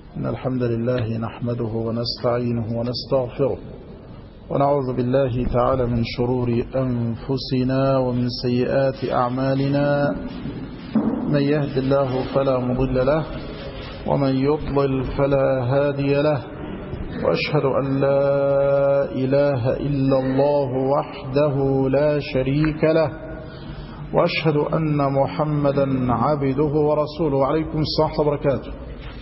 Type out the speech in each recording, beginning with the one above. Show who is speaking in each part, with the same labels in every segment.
Speaker 1: إن الحمد لله نحمده ونستعينه ونستغفره ونعوذ بالله تعالى من شرور أنفسنا ومن سيئات أعمالنا. من يهد الله فلا مضل له ومن يضلل فلا هادي له، وأشهد أن لا إله إلا الله وحده لا شريك له، وأشهد أن محمدا عبده ورسوله. عليكم السلام وبركاته.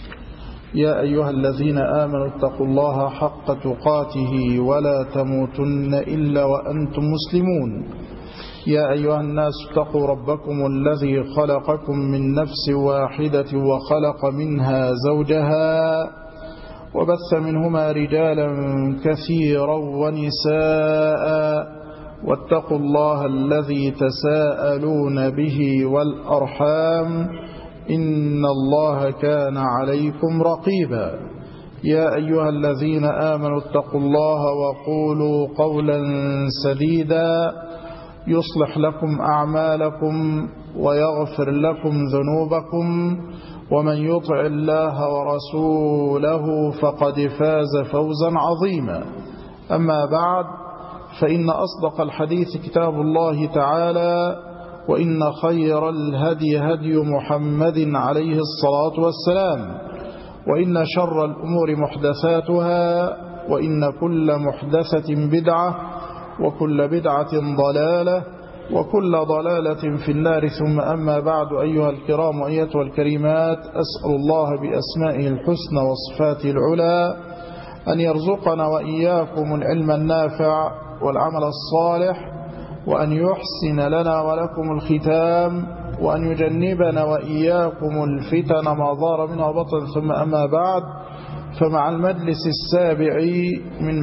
Speaker 1: يا أيها الذين آمنوا اتقوا الله حق تقاته ولا تموتن إلا وأنتم مسلمون. يا أيها الناس اتقوا ربكم الذي خلقكم من نفس واحدة وخلق منها زوجها وبث منهما رجالا كثيرا ونساء، واتقوا الله الذي تساءلون به والأرحام إن الله كان عليكم رقيبا. يا أيها الذين آمنوا اتقوا الله وقولوا قولا سديدا يصلح لكم أعمالكم ويغفر لكم ذنوبكم، ومن يطع الله ورسوله فقد فاز فوزا عظيما. أما بعد، فإن أصدق الحديث كتاب الله تعالى، وإن خير الهدي هدي محمد عليه الصلاة والسلام، وإن شر الأمور محدثاتها، وإن كل محدثة بدعة، وكل بدعة ضلالة، وكل ضلالة في النار. ثم أما بعد، أيها الكرام وأيتها الكريمات، أسأل الله بأسمائه الحسنى وصفاته العلى أن يرزقنا وإياكم العلم النافع والعمل الصالح، وأن يحسن لنا ولكم الختام، وأن يجنبنا وإياكم الفتن ما ظهر منها وبطن. ثم أما بعد، فمع المجلس السابع من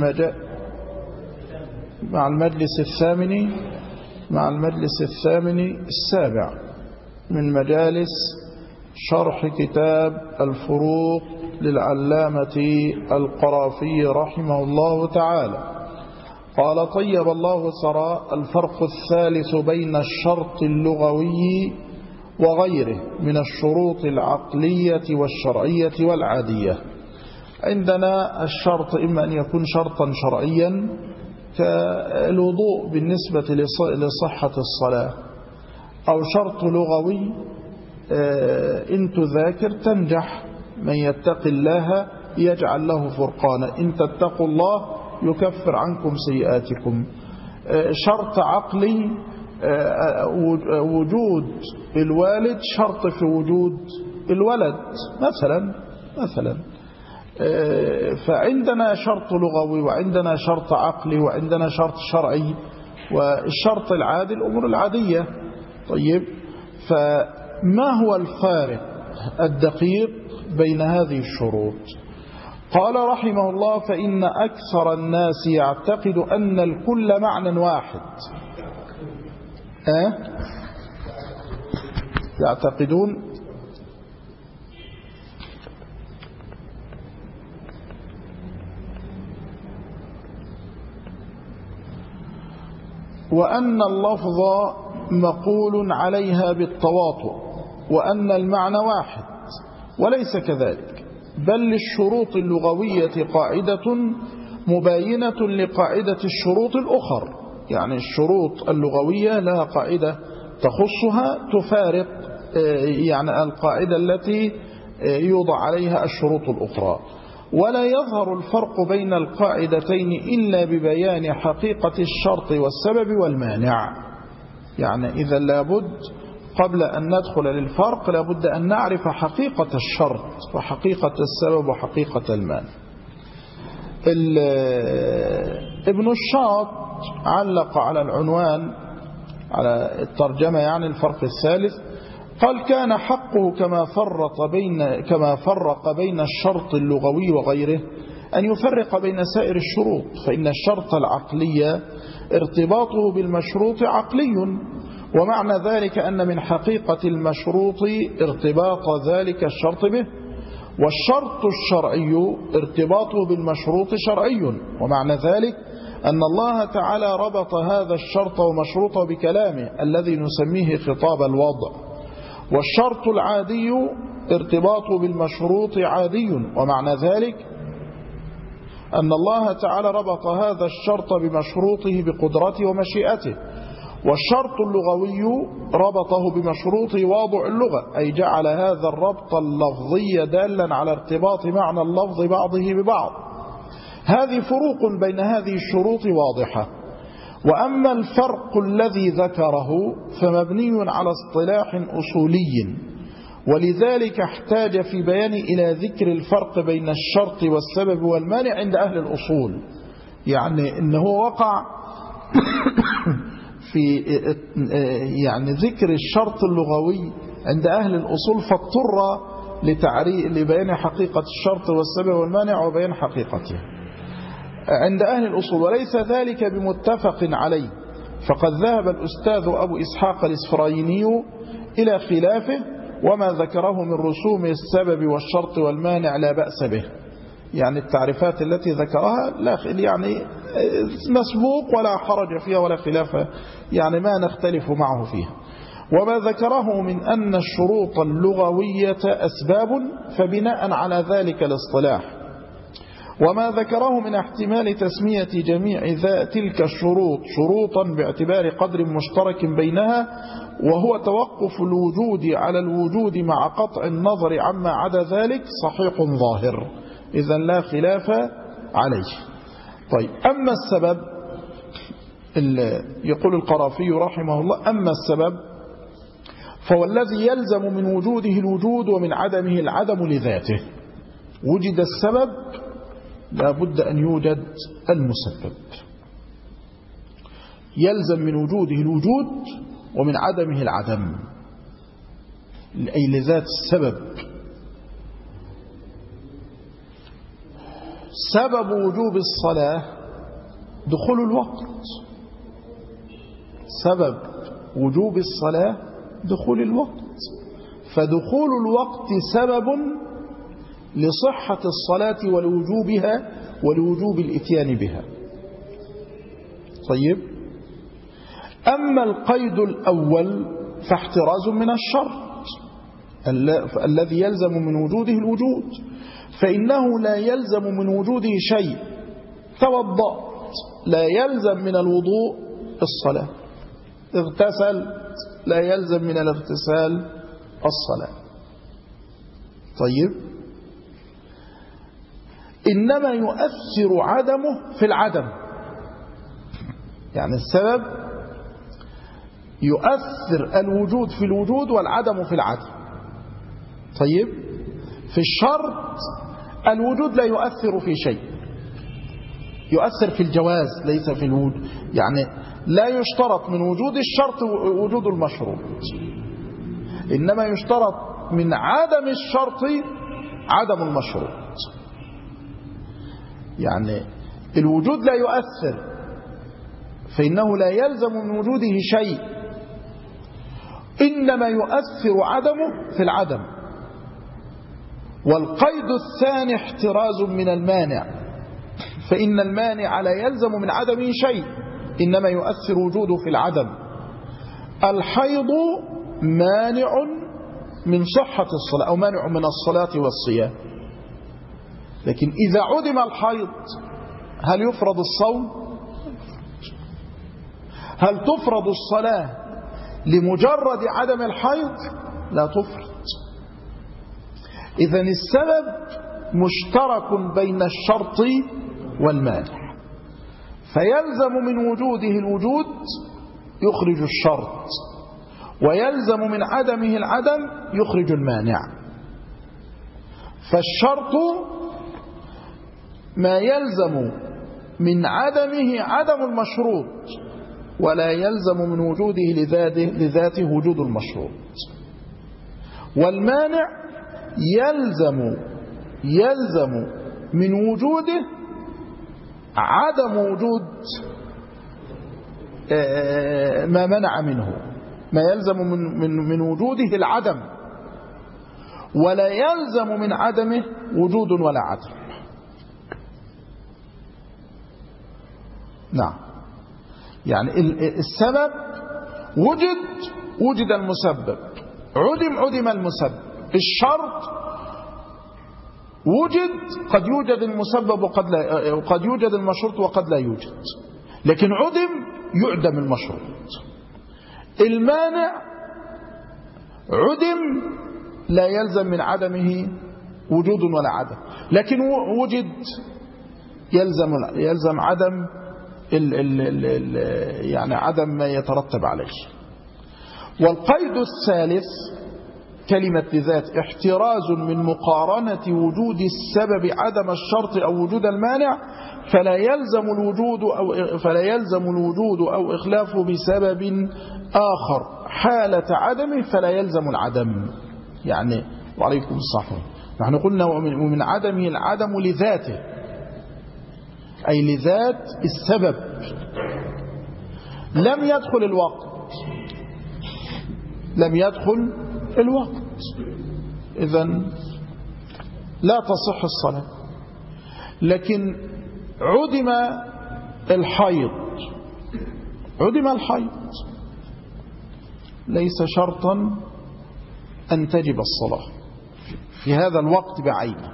Speaker 1: مع المجلس السابع من مجالس شرح كتاب الفروق للعلامة القرافي رحمه الله تعالى. قال: طيب الله ثراء. الفرق الثالث بين الشرط اللغوي وغيره من الشروط العقلية والشرعية والعادية. عندنا الشرط إما أن يكون شرطا شرعيا كالوضوء بالنسبة لصحة الصلاة، أو شرط لغوي إن تذاكر تنجح، من يتق الله يجعل له فرقانا، إن تتقوا الله يكفر عنكم سيئاتكم. شرط عقلي وجود الوالد شرط في وجود الولد مثلا. فعندنا شرط لغوي، وعندنا شرط عقلي، وعندنا شرط شرعي، والشرط العادي الأمور العادية. طيب، فما هو الفارق الدقيق بين هذه الشروط؟ قال رحمه الله: فإن أكثر الناس يعتقد أن الكل معنى واحد. يعتقدون وأن اللفظ مقول عليها بالتواطؤ، وأن المعنى واحد، وليس كذلك، بل للشروط اللغوية قاعدة مباينة لقاعدة الشروط الأخر. يعني الشروط اللغوية لها قاعدة تخصها تفارق يعني القاعدة التي يوضع عليها الشروط الأخرى. ولا يظهر الفرق بين القاعدتين إلا ببيان حقيقة الشرط والسبب والمانع. يعني إذا لابد قبل أن ندخل للفرق لابد أن نعرف حقيقة الشرط وحقيقة السبب وحقيقة المانع. ابن الشاط علق على العنوان على الترجمة، يعني الفرق الثالث، قال: كان حقه كما فرق بين الشرط اللغوي وغيره أن يفرق بين سائر الشروط، فإن الشرط العقلي ارتباطه بالمشروط عقلي، ومعنى ذلك أن من حقيقة المشروط ارتباط ذلك الشرط به، والشرط الشرعي ارتباطه بالمشروط شرعي، ومعنى ذلك أن الله تعالى ربط هذا الشرط ومشروطه بكلامه الذي نسميه خطاب الوضع. والشرط العادي ارتباطه بالمشروط عادي، ومعنى ذلك أن الله تعالى ربط هذا الشرط بمشروطه بقدرته ومشيئته، والشرط اللغوي ربطه بمشروطه واضع اللغة، أي جعل هذا الربط اللفظي دالا على ارتباط معنى اللفظ بعضه ببعض. هذه فروق بين هذه الشروط واضحة. وأما الفرق الذي ذكره فمبني على اصطلاح أصولي، ولذلك احتاج في بيان إلى ذكر الفرق بين الشرط والسبب والمانع عند أهل الأصول. يعني إنه وقع في يعني ذكر الشرط اللغوي عند أهل الأصول، فاضطر لبيان حقيقة الشرط والسبب والمانع وبيان حقيقته عند أهل الأصول، وليس ذلك بمتفق عليه، فقد ذهب الأستاذ أبو إسحاق الإسفرايني إلى خلافه، وما ذكره من رسوم السبب والشرط والمانع لا بأس به. يعني التعريفات التي ذكرها لا يعني مسبوق ولا حرج فيها ولا خلاف، يعني ما نختلف معه فيها. وما ذكره من أن الشروط اللغوية أسباب فبناء على ذلك الاصطلاح، وما ذكره من احتمال تسمية جميع تلك الشروط شروطا باعتبار قدر مشترك بينها، وهو توقف الوجود على الوجود مع قطع النظر عما عدا ذلك، صحيح ظاهر، إذن لا خلاف عليه. طيب، أما السبب، يقول القرافي رحمه الله: أما السبب فهو الذي يلزم من وجوده الوجود ومن عدمه العدم لذاته. وجد السبب لا بد أن يوجد المسبب، يلزم من وجوده الوجود ومن عدمه العدم، أي لذات السبب. سبب وجوب الصلاة دخول الوقت، سبب وجوب الصلاة دخول الوقت، فدخول الوقت سبب لصحة الصلاة ولوجوبها ولوجوب الإتيان بها. طيب، أما القيد الأول فاحتراز من الشرط الذي يلزم من وجوده الوجود، فإنه لا يلزم من وجوده شيء. توضأت لا يلزم من الوضوء الصلاة، اغتسل لا يلزم من الاغتسال الصلاة. طيب، إنما يؤثر عدمه في العدم، يعني السبب يؤثر الوجود في الوجود والعدم في العدم. طيب، في الشرط الوجود لا يؤثر في شيء، يؤثر في الجواز ليس في الوجود، يعني لا يشترط من وجود الشرط وجود المشروط، إنما يشترط من عدم الشرط عدم المشروط. يعني الوجود لا يؤثر، فإنه لا يلزم من وجوده شيء، إنما يؤثر عدمه في العدم. والقيد الثاني احتراز من المانع، فإن المانع لا يلزم من عدمه شيء، إنما يؤثر وجوده في العدم. الحيض مانع من صحة الصلاة أو مانع من الصلاة والصيام، لكن إذا عدم الحيض هل يفرض الصوم؟ هل تفرض الصلاة لمجرد عدم الحيض؟ لا تفرض. إذن السبب مشترك بين الشرط والمانع، فيلزم من وجوده الوجود يخرج الشرط، ويلزم من عدمه العدم يخرج المانع. فالشرط ما يلزم من عدمه عدم المشروط، ولا يلزم من وجوده لذاته وجود المشروط. والمانع يلزم من وجوده عدم وجود ما منع منه، ما يلزم من وجوده العدم، ولا يلزم من عدمه وجود ولا عدم. نعم، يعني السبب وجد المسبب، عدم المسبب، الشرط وجد، قد يوجد المسبب وقد يوجد المشروط وقد لا يوجد، لكن عدم يعدم المشروط. المانع عدم لا يلزم من عدمه وجود ولا عدم، لكن وجد يلزم عدم يعني عدم ما يترتب عليه. والقيد الثالث كلمة لذات احتراز من مقارنة وجود السبب عدم الشرط أو وجود المانع، فلا يلزم الوجود أو إخلافه بسبب آخر حالة عدمه فلا يلزم العدم. يعني وعليكم الصحة، نحن قلنا ومن عدمه العدم لذاته، أي لذات السبب. لم يدخل الوقت، إذن لا تصح الصلاة. لكن عدم الحيض ليس شرطا أن تجب الصلاة في هذا الوقت بعينه.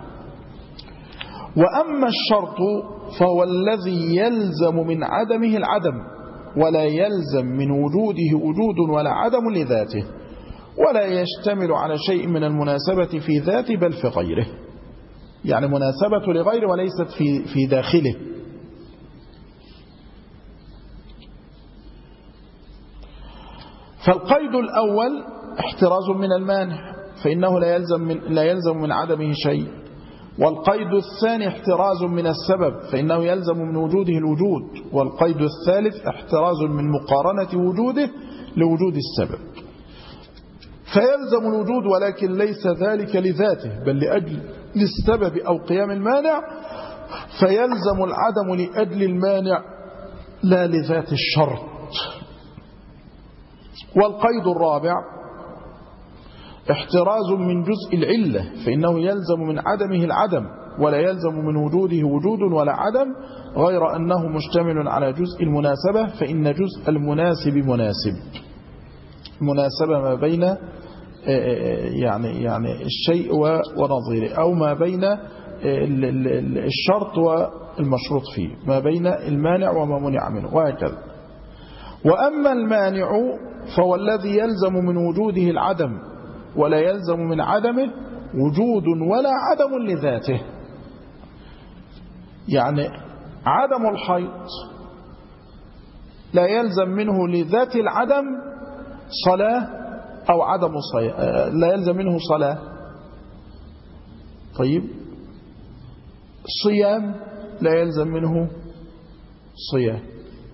Speaker 1: وأما الشرط فهو الذي يلزم من عدمه العدم، ولا يلزم من وجوده وجود ولا عدم لذاته، ولا يشتمل على شيء من المناسبة في ذاته بل في غيره، يعني مناسبة لغيره وليست في داخله. فالقيد الأول احتراز من المانع فإنه لا يلزم من عدمه شيء. والقيد الثاني احتراز من السبب فإنه يلزم من وجوده الوجود. والقيد الثالث احتراز من مقارنة وجوده لوجود السبب، فيلزم الوجود ولكن ليس ذلك لذاته بل لأجل السبب أو قيام المانع، فيلزم العدم لأجل المانع لا لذات الشرط. والقيد الرابع احتراز من جزء العلة فإنه يلزم من عدمه العدم ولا يلزم من وجوده وجود ولا عدم، غير أنه مشتمل على جزء المناسبة، فإن جزء المناسب مناسبة ما بين يعني الشيء ونظيره، أو ما بين الشرط والمشروط فيه، ما بين المانع وما منع منه، وهكذا. وأما المانع فهو الذي يلزم من وجوده العدم ولا يلزم من عدمه وجود ولا عدم لذاته. يعني عدم الحيض لا يلزم منه لذات العدم صلاة أو عدم صلاة، لا يلزم منه صلاة. طيب صيام لا يلزم منه صيام.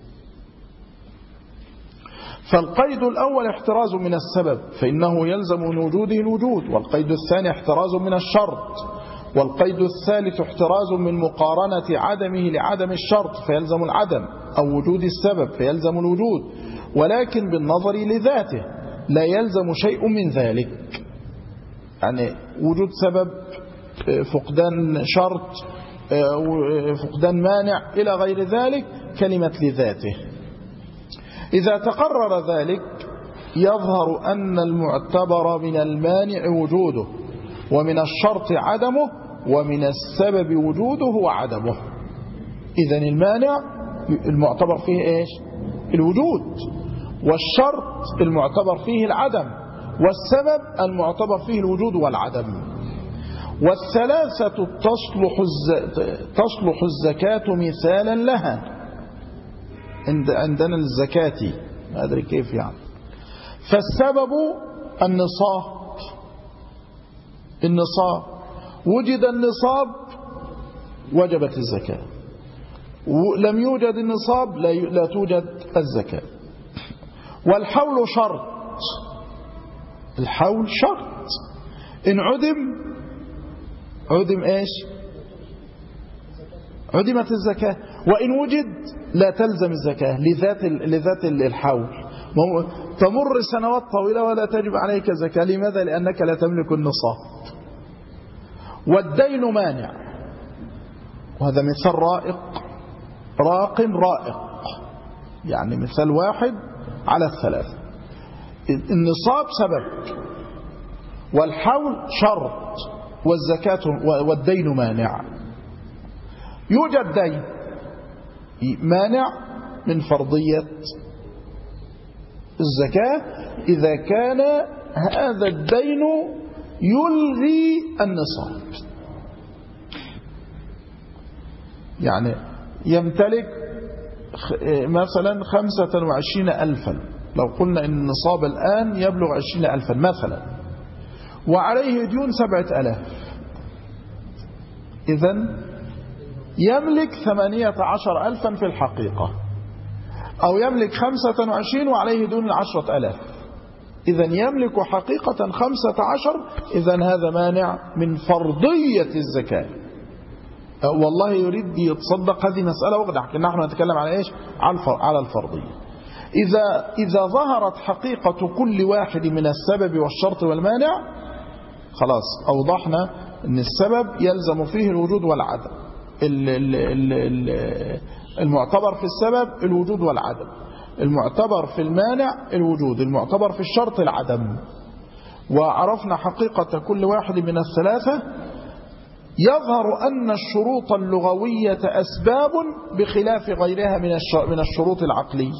Speaker 1: فالقيد الأول احتراز من السبب فإنه يلزم من وجوده الوجود. والقيد الثاني احتراز من الشرط. والقيد الثالث احتراز من مقارنة عدمه لعدم الشرط فيلزم العدم، أو وجود السبب فيلزم الوجود، ولكن بالنظر لذاته لا يلزم شيء من ذلك. يعني وجود سبب، فقدان شرط، فقدان مانع إلى غير ذلك، كلمة لذاته. إذا تقرر ذلك يظهر أن المعتبر من المانع وجوده، ومن الشرط عدمه، ومن السبب وجوده وعدمه. إذن المانع المعتبر فيه إيش؟ الوجود، والشرط المعتبر فيه العدم، والسبب المعتبر فيه الوجود والعدم. والثلاثة تصلح الزكاة مثالا لها عندنا الزكاة، ما أدري كيف يعني. فالسبب النصاب، وجد النصاب وجبت الزكاة، لم يوجد النصاب لا توجد الزكاة. والحول شرط، الحول شرط، إن عدم إيش؟ عدمت الزكاة. وإن وجد لا تلزم الزكاة لذات الحول. تمر سنوات طويلة ولا تجب عليك زكاة. لماذا؟ لأنك لا تملك النصاب. والدين مانع، وهذا مثال رائق، يعني مثال واحد على الثلاثة. النصاب سبب، والحول شرط والزكاة والدين مانع. يوجد دين مانع من فرضية الزكاة إذا كان هذا الدين يلغي النصاب، يعني يمتلك مثلا 25,000، لو قلنا إن النصاب الآن يبلغ 20,000 مثلا، وعليه ديون 7,000، إذن يملك 18,000 في الحقيقة، أو يملك 25 وعليه دون 10,000، إذن يملك حقيقة 15، إذن هذا مانع من فرضية الزكاة. والله يريد يتصدق، هذه مسألة وغدا، لكن نحن نتكلم على إيش؟ على الفرضية. إذا ظهرت حقيقة كل واحد من السبب والشرط والمانع، خلاص أوضحنا أن السبب يلزم فيه الوجود والعدم، المعتبر في السبب الوجود والعدم، المعتبر في المانع الوجود، المعتبر في الشرط العدم. وعرفنا حقيقة كل واحد من الثلاثة. يظهر أن الشروط اللغوية أسباب بخلاف غيرها من الشروط العقلية،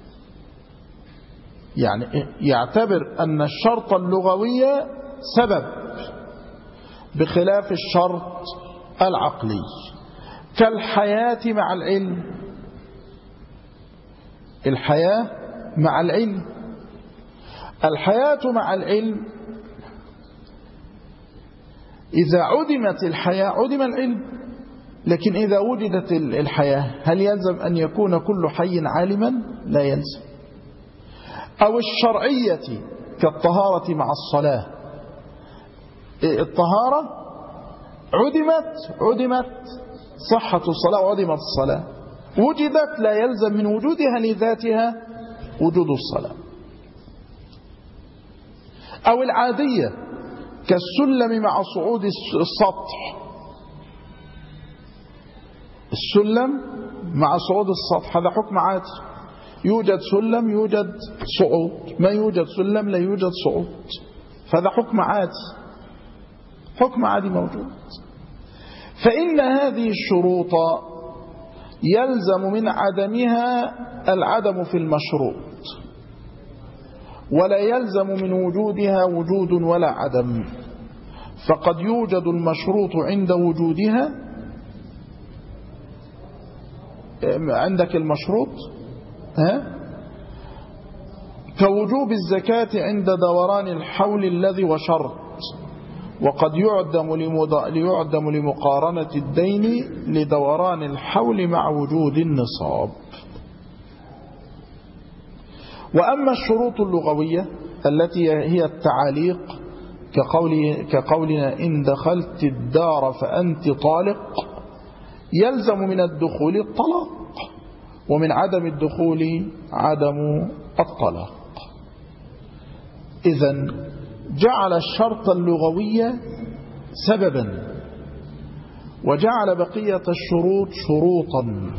Speaker 1: يعني يعتبر أن الشرط اللغوي سبب بخلاف الشرط العقلي، كالحياة مع العلم. الحياة مع العلم، الحياة مع العلم، إذا عدمت الحياة عدم العلم، لكن إذا وجدت الحياة هل يلزم أن يكون كل حي عالما؟ لا يلزم. أو الشرعية كالطهارة مع الصلاة، الطهارة عدمت صحة الصلاة وعدمت الصلاة، وجدت لا يلزم من وجودها لذاتها وجود الصلاة. أو العادية كالسلم مع صعود السطح، السلم مع صعود السطح هذا حكم عادي، يوجد سلم يوجد صعود، ما يوجد سلم لا يوجد صعود، فهذا حكم عادي، حكم عادي موجود. فإن هذه الشروط يلزم من عدمها العدم في المشروط، ولا يلزم من وجودها وجود ولا عدم، فقد يوجد المشروط عند وجودها. عندك المشروط كوجوب الزكاة عند دوران الحول الذي وشرط، وقد يعدم لمقارنة الدين لدوران الحول مع وجود النصاب. وأما الشروط اللغوية التي هي التعاليق كقولنا إن دخلت الدار فأنت طالق، يلزم من الدخول الطلاق، ومن عدم الدخول عدم الطلاق. إذن جعل الشرط اللغوي سببا، وجعل بقية الشروط شروطا،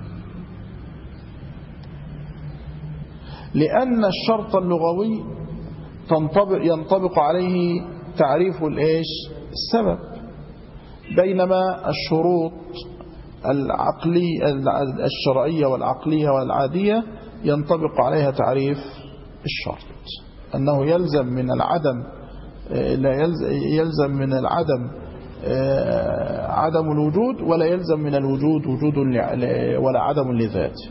Speaker 1: لأن الشرط اللغوي ينطبق عليه تعريف السبب، بينما الشروط الشرعية والعقلية والعادية ينطبق عليها تعريف الشرط، أنه يلزم من العدم، لا يلزم من العدم عدم الوجود، ولا يلزم من الوجود وجود ولا عدم لذاته.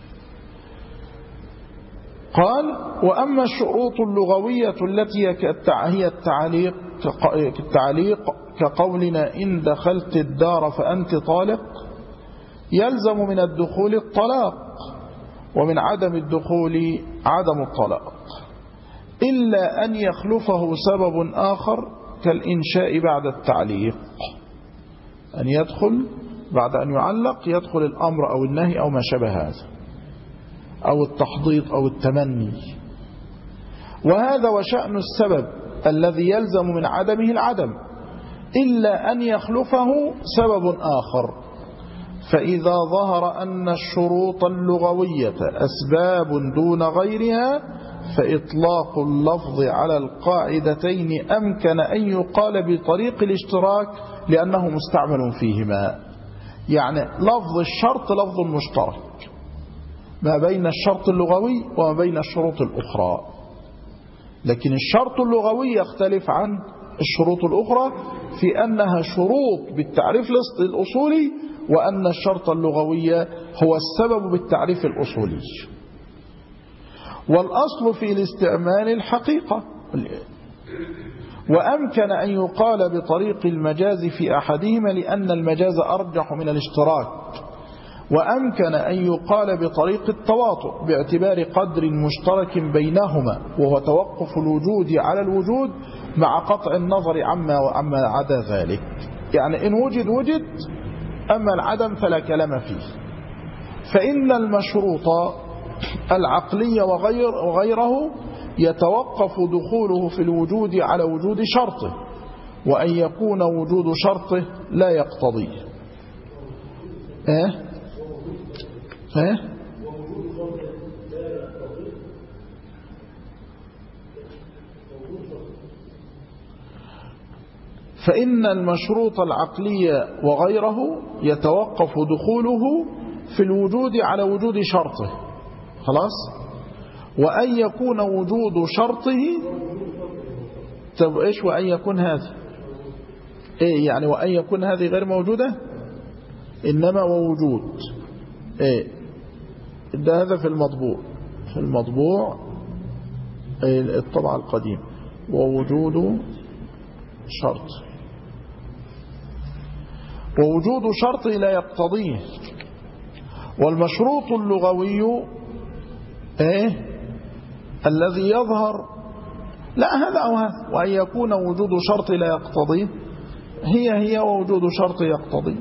Speaker 1: قال وأما الشروط اللغوية التي هي التعليق كقولنا إن دخلت الدار فأنت طالق، يلزم من الدخول الطلاق، ومن عدم الدخول عدم الطلاق، إلا أن يخلفه سبب آخر كالإنشاء بعد التعليق، أن يدخل بعد أن يعلق يدخل الأمر أو النهي أو ما شابه هذا، أو التحضيض أو التمني. وهذا وشأن السبب الذي يلزم من عدمه العدم، إلا أن يخلفه سبب آخر. فإذا ظهر أن الشروط اللغوية أسباب دون غيرها فإطلاق اللفظ على القاعدتين أمكن أن يقال بطريق الاشتراك لأنه مستعمل فيهما. يعني لفظ الشرط لفظ مشترك ما بين الشرط اللغوي وما بين الشروط الأخرى، لكن الشرط اللغوي يختلف عن الشروط الأخرى في أنها شروط بالتعريف الأصولي، وأن الشرط اللغوي هو السبب بالتعريف الأصولي. والأصل في الاستعمال الحقيقة، وأمكن أن يقال بطريق المجاز في أحدهما لأن المجاز أرجح من الاشتراك، وأمكن أن يقال بطريق التواطؤ باعتبار قدر مشترك بينهما وهو توقف الوجود على الوجود مع قطع النظر عما عدا ذلك. يعني إن وجد أما العدم فلا كلام فيه. فإن المشروط العقلي وغيره يتوقف دخوله في الوجود على وجود شرطه، وأن يكون وجود شرطه لا يقتضي فإن المشروط العقلي وغيره يتوقف دخوله في الوجود على وجود شرطه، خلاص، وأن يكون وجود شرطه. طب إيش وأن يكون هذه؟ إيه يعني وأن يكون هذه غير موجودة؟ إنما ووجود إيه ده هذا في المطبوع الطبعة القديم، ووجود شرط لا يقتضيه. والمشروط اللغوي الذي يظهر لا هذا أو هذا، وأن يكون وجود شرط لا يقتضيه هي ووجود شرط يقتضي.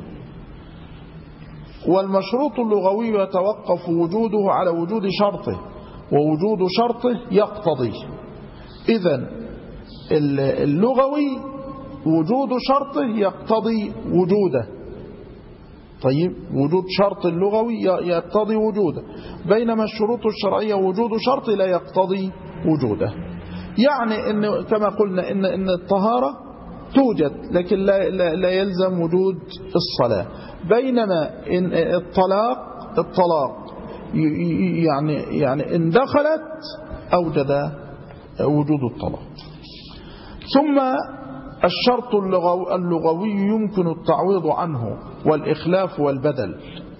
Speaker 1: والمشروط اللغوي يتوقف وجوده على وجود شرطه، ووجود شرطه يقتضي. إذن اللغوي وجود شرطه يقتضي وجوده. طيب وجود شرط اللغوي يقتضي وجوده، بينما الشروط الشرعية وجود شرط لا يقتضي وجوده. يعني إن كما قلنا إن الطهارة توجد لكن لا يلزم وجود الصلاة، بينما إن الطلاق يعني إن دخلت أوجد وجود الطلاق. ثم الشرط اللغوي يمكن التعويض عنه والإخلاف والبدل،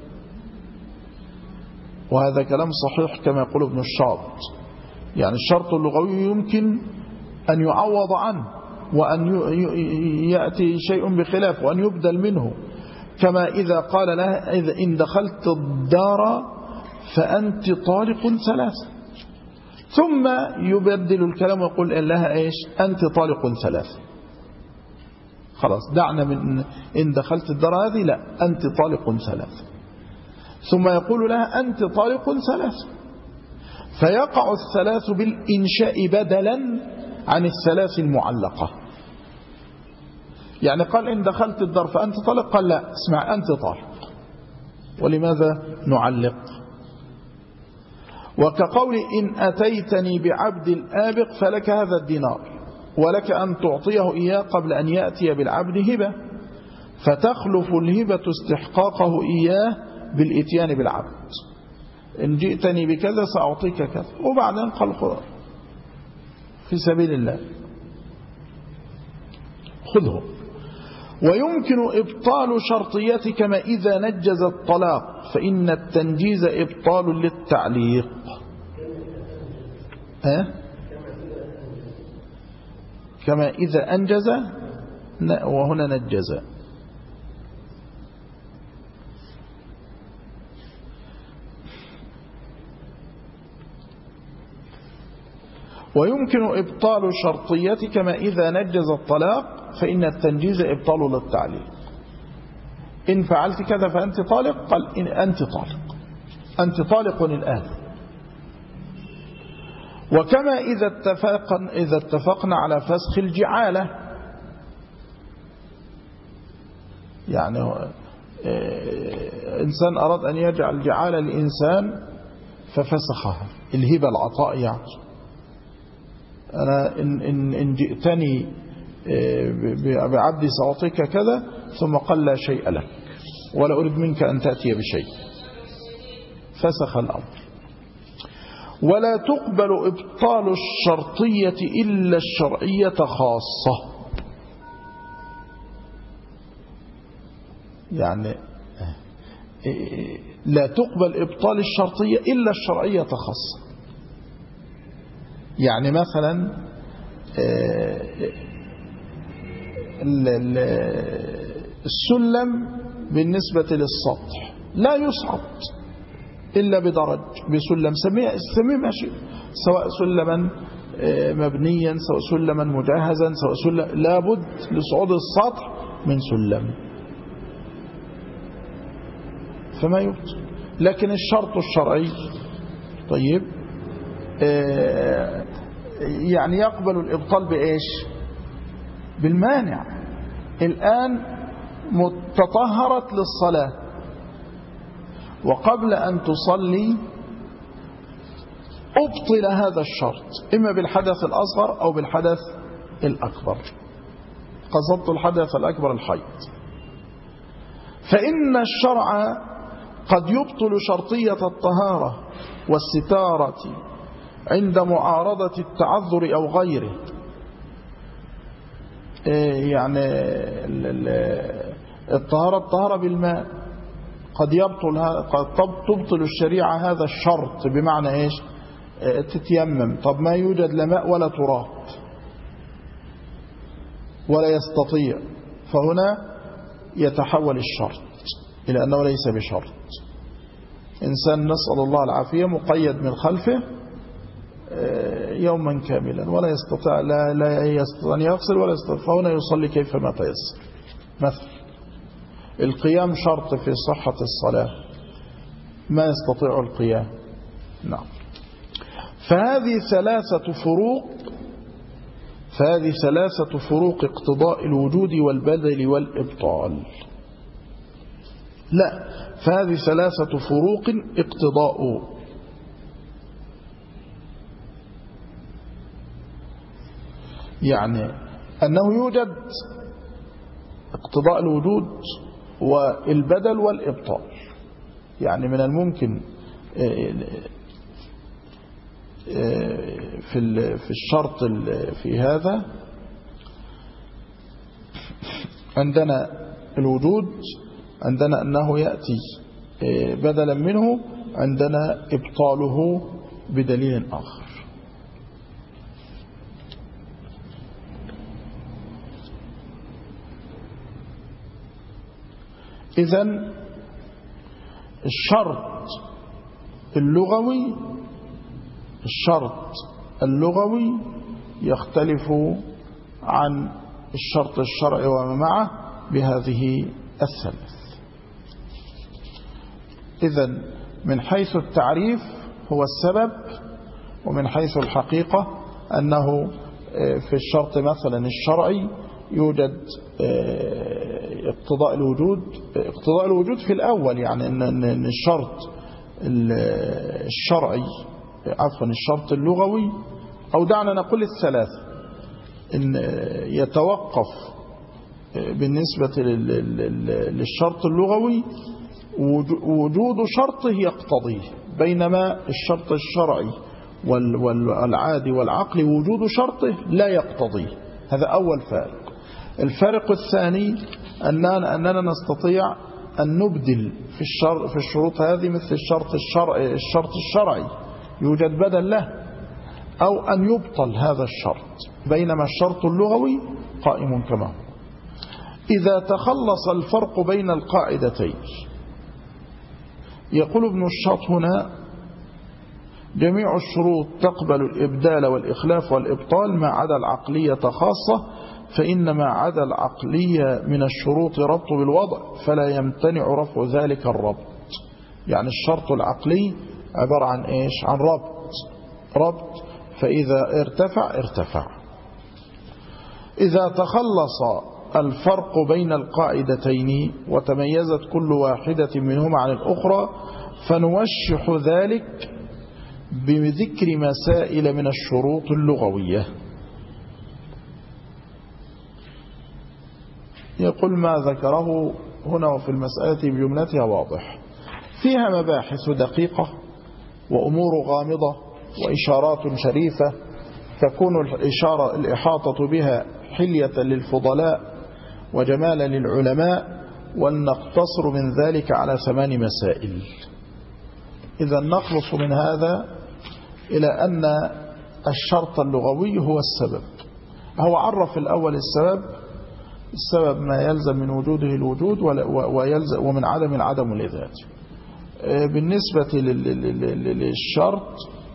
Speaker 1: وهذا كلام صحيح كما يقول ابن الشاط. يعني الشرط اللغوي يمكن أن يعوض عنه وأن يأتي شيء بخلاف وأن يبدل منه، كما إذا قال لها إن دخلت الدار فأنت طالق ثلاثة، ثم يبدل الكلام ويقول لها إيش أنت طالق ثلاثة. خلاص دعنا من إن دخلت الدار هذه، لا أنت طالق ثلاثة، ثم يقول لها أنت طالق ثلاثة، فيقع الثلاث بالإنشاء بدلا عن الثلاث المعلقة. يعني قال إن دخلت الدار فأنت طالق، قال لا اسمع أنت طالق. ولماذا نعلق؟ وكقول إن أتيتني بعبد الآبق فلك هذا الدينار، ولك أن تعطيه إياه قبل أن يأتي بالعبد هبة، فتخلف الهبة استحقاقه إياه بالإتيان بالعبد. إن جئتني بكذا سأعطيك كذا، وبعدين قال خذ في سبيل الله خذه. ويمكن إبطال شرطيته كما إذا نجز الطلاق، فإن التنجيز إبطال للتعليق. كما إذا أنجز وهنا نجز. ويمكن إبطال شرطيته كما إذا نجز الطلاق، فإن التنجيز إبطال للتعليق. إن فعلت كذا فأنت طالق، قال إن أنت طالق، أنت طالق الآن. وكما إذا اتفقنا على فسخ الجعالة، يعني إنسان أراد أن يجعل جعالة لإنسان ففسخها، الهبة العطاء يعني، أنا إن جئتني بعبدي سأعطيك كذا، ثم قال لا شيء لك ولا أريد منك أن تأتي بشيء، فسخ الأمر. ولا تقبل إبطال الشرطية إلا الشرعية خاصة، يعني لا تقبل إبطال الشرطية إلا الشرعية خاصة. يعني مثلا السلم بالنسبة للسطح لا يصعد إلا بدرج، بسلم سميه ماشي، سواء سلما مبنيا سواء سلما مجهزا سواء سلم، لابد لصعود السطح من سلم فما يبطل. لكن الشرط الشرعي طيب يعني يقبل الإبطال بإيش؟ بالمانع. الآن تطهرت للصلاة وقبل أن تصلي أبطل هذا الشرط، إما بالحدث الأصغر أو بالحدث الأكبر. قصدت الحدث الأكبر الحيض. فإن الشرع قد يبطل شرطية الطهارة والستارة عند معارضة التعذر أو غيره. يعني الطهارة بالماء قد تبطل الشريعة هذا الشرط، بمعنى إيش؟ تتيمم، طب ما يوجد لا ماء ولا تراب ولا يستطيع، فهنا يتحول الشرط إلى أنه ليس بشرط. إنسان نسأل الله العافية مقيد من خلفه يوما كاملا ولا يستطيع لا يستطيع أن يغسل ولا يستطيع، فهنا يصلي كيفما تيسر. مثل القيام شرط في صحة الصلاة، ما يستطيع القيام. نعم. فهذه ثلاثة فروق اقتضاء الوجود والبدل والإبطال. لا، فهذه ثلاثة فروق اقتضاء، يعني أنه يوجد اقتضاء الوجود والبدل والإبطال. يعني من الممكن في الشرط في هذا عندنا الوجود، عندنا أنه يأتي بدلا منه، عندنا إبطاله بدليل آخر. إذن الشرط اللغوي يختلف عن الشرط الشرعي وما معه بهذه الثلاث. إذن من حيث التعريف هو السبب، ومن حيث الحقيقة أنه في الشرط مثلا الشرعي يوجد اقتضاء الوجود في الأول، يعني أن الشرط الشرعي الشرط اللغوي، أو دعنا نقول الثلاثة، إن يتوقف بالنسبة للشرط اللغوي وجود شرطه يقتضيه، بينما الشرط الشرعي والعادي والعقلي وجود شرطه لا يقتضيه. هذا أول فارق. الفارق الثاني أننا نستطيع أن نبدل في الشروط هذه، مثل الشرط الشرعي يوجد بدل له، أو أن يبطل هذا الشرط، بينما الشرط اللغوي قائم كما هو. إذا تخلص الفرق بين القاعدتين، يقول ابن الشاط هنا: جميع الشروط تقبل الإبدال والإخلاف والإبطال ما عدا العقلية خاصة، فإن ما عدا العقلية من الشروط ربط بالوضع، فلا يمتنع رفع ذلك الربط. يعني الشرط العقلي عبارة عن إيش؟ عن ربط، فإذا ارتفع. إذا تخلص الفرق بين القاعدتين وتميزت كل واحدة منهما عن الأخرى، فنوشح ذلك بذكر مسائل من الشروط اللغوية. يقول ما ذكره هنا وفي المسألة بجملتها واضح، فيها مباحث دقيقة وأمور غامضة وإشارات شريفة تكون الإحاطة بها حلية للفضلاء وجمالا للعلماء، ولنقتصر من ذلك على 8 مسائل. إذا نخلص من هذا إلى أن الشرط اللغوي هو السبب. هو عرف الأول السبب ما يلزم من وجوده الوجود ومن عدم العدم لذاته. بالنسبة للشرط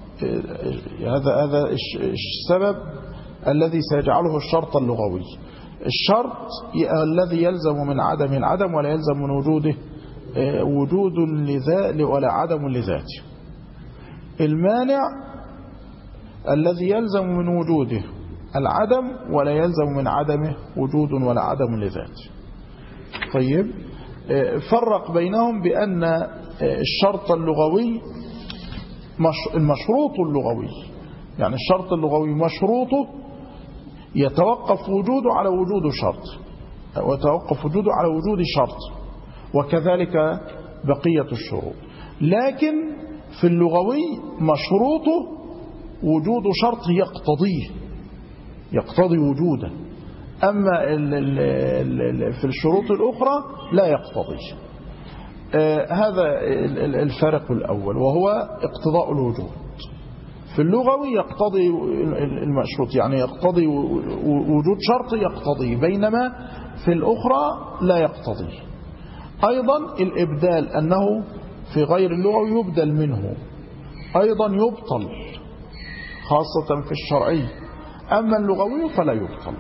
Speaker 1: هذا السبب الذي سيجعله الشرط اللغوي. الشرط الذي يلزم من عدم العدم ولا يلزم من وجوده وجود ولا عدم لذاته. المانع الذي يلزم من وجوده العدم ولا يلزم من عدمه وجود ولا عدم لذاته. طيب، فرق بينهم بأن الشرط اللغوي المشروط اللغوي، يعني الشرط اللغوي مشروطه يتوقف وجوده على وجود شرط، ويتوقف وجوده على وجود شرط، وكذلك بقية الشروط. لكن في اللغوي مشروطه وجود شرط يقتضي وجوده، أما في الشروط الأخرى لا يقتضي. هذا الفرق الأول، وهو اقتضاء الوجود. في اللغوي يقتضي المشروط، يعني يقتضي وجود شرط يقتضي، بينما في الأخرى لا يقتضي. أيضا الإبدال، أنه في غير اللغوي يبدل منه، أيضا يبطل خاصة في الشرعي، أما اللغوي فلا يبطل.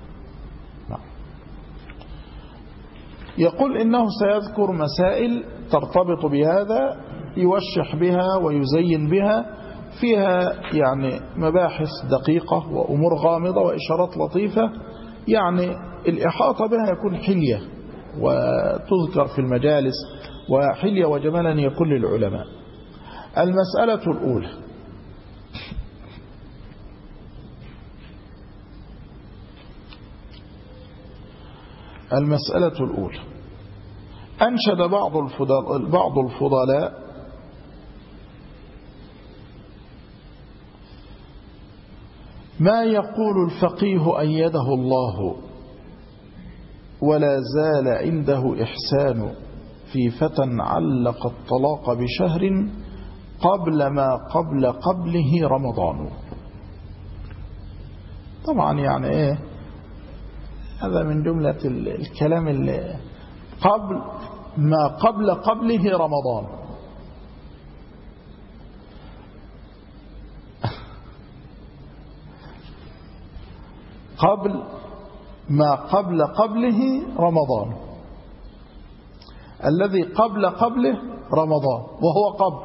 Speaker 1: يقول إنه سيذكر مسائل ترتبط بهذا، يوشح بها ويزين بها، فيها يعني مباحث دقيقة وأمور غامضة وإشارات لطيفة، يعني الإحاطة بها يكون حلية وتذكر في المجالس، وحلية وجمالا يكون للعلماء. المسألة الأولى: أنشد بعض الفضلاء ما يقول الفقيه أيده الله ولا زال عنده إحسان في فتى علق الطلاق بشهر قبل ما قبله رمضان. طبعا يعني ايه هذا؟ من جملة الكلام اللي قبل ما قبله رمضان. قبل ما قبله رمضان، الذي قبله رمضان وهو قبل.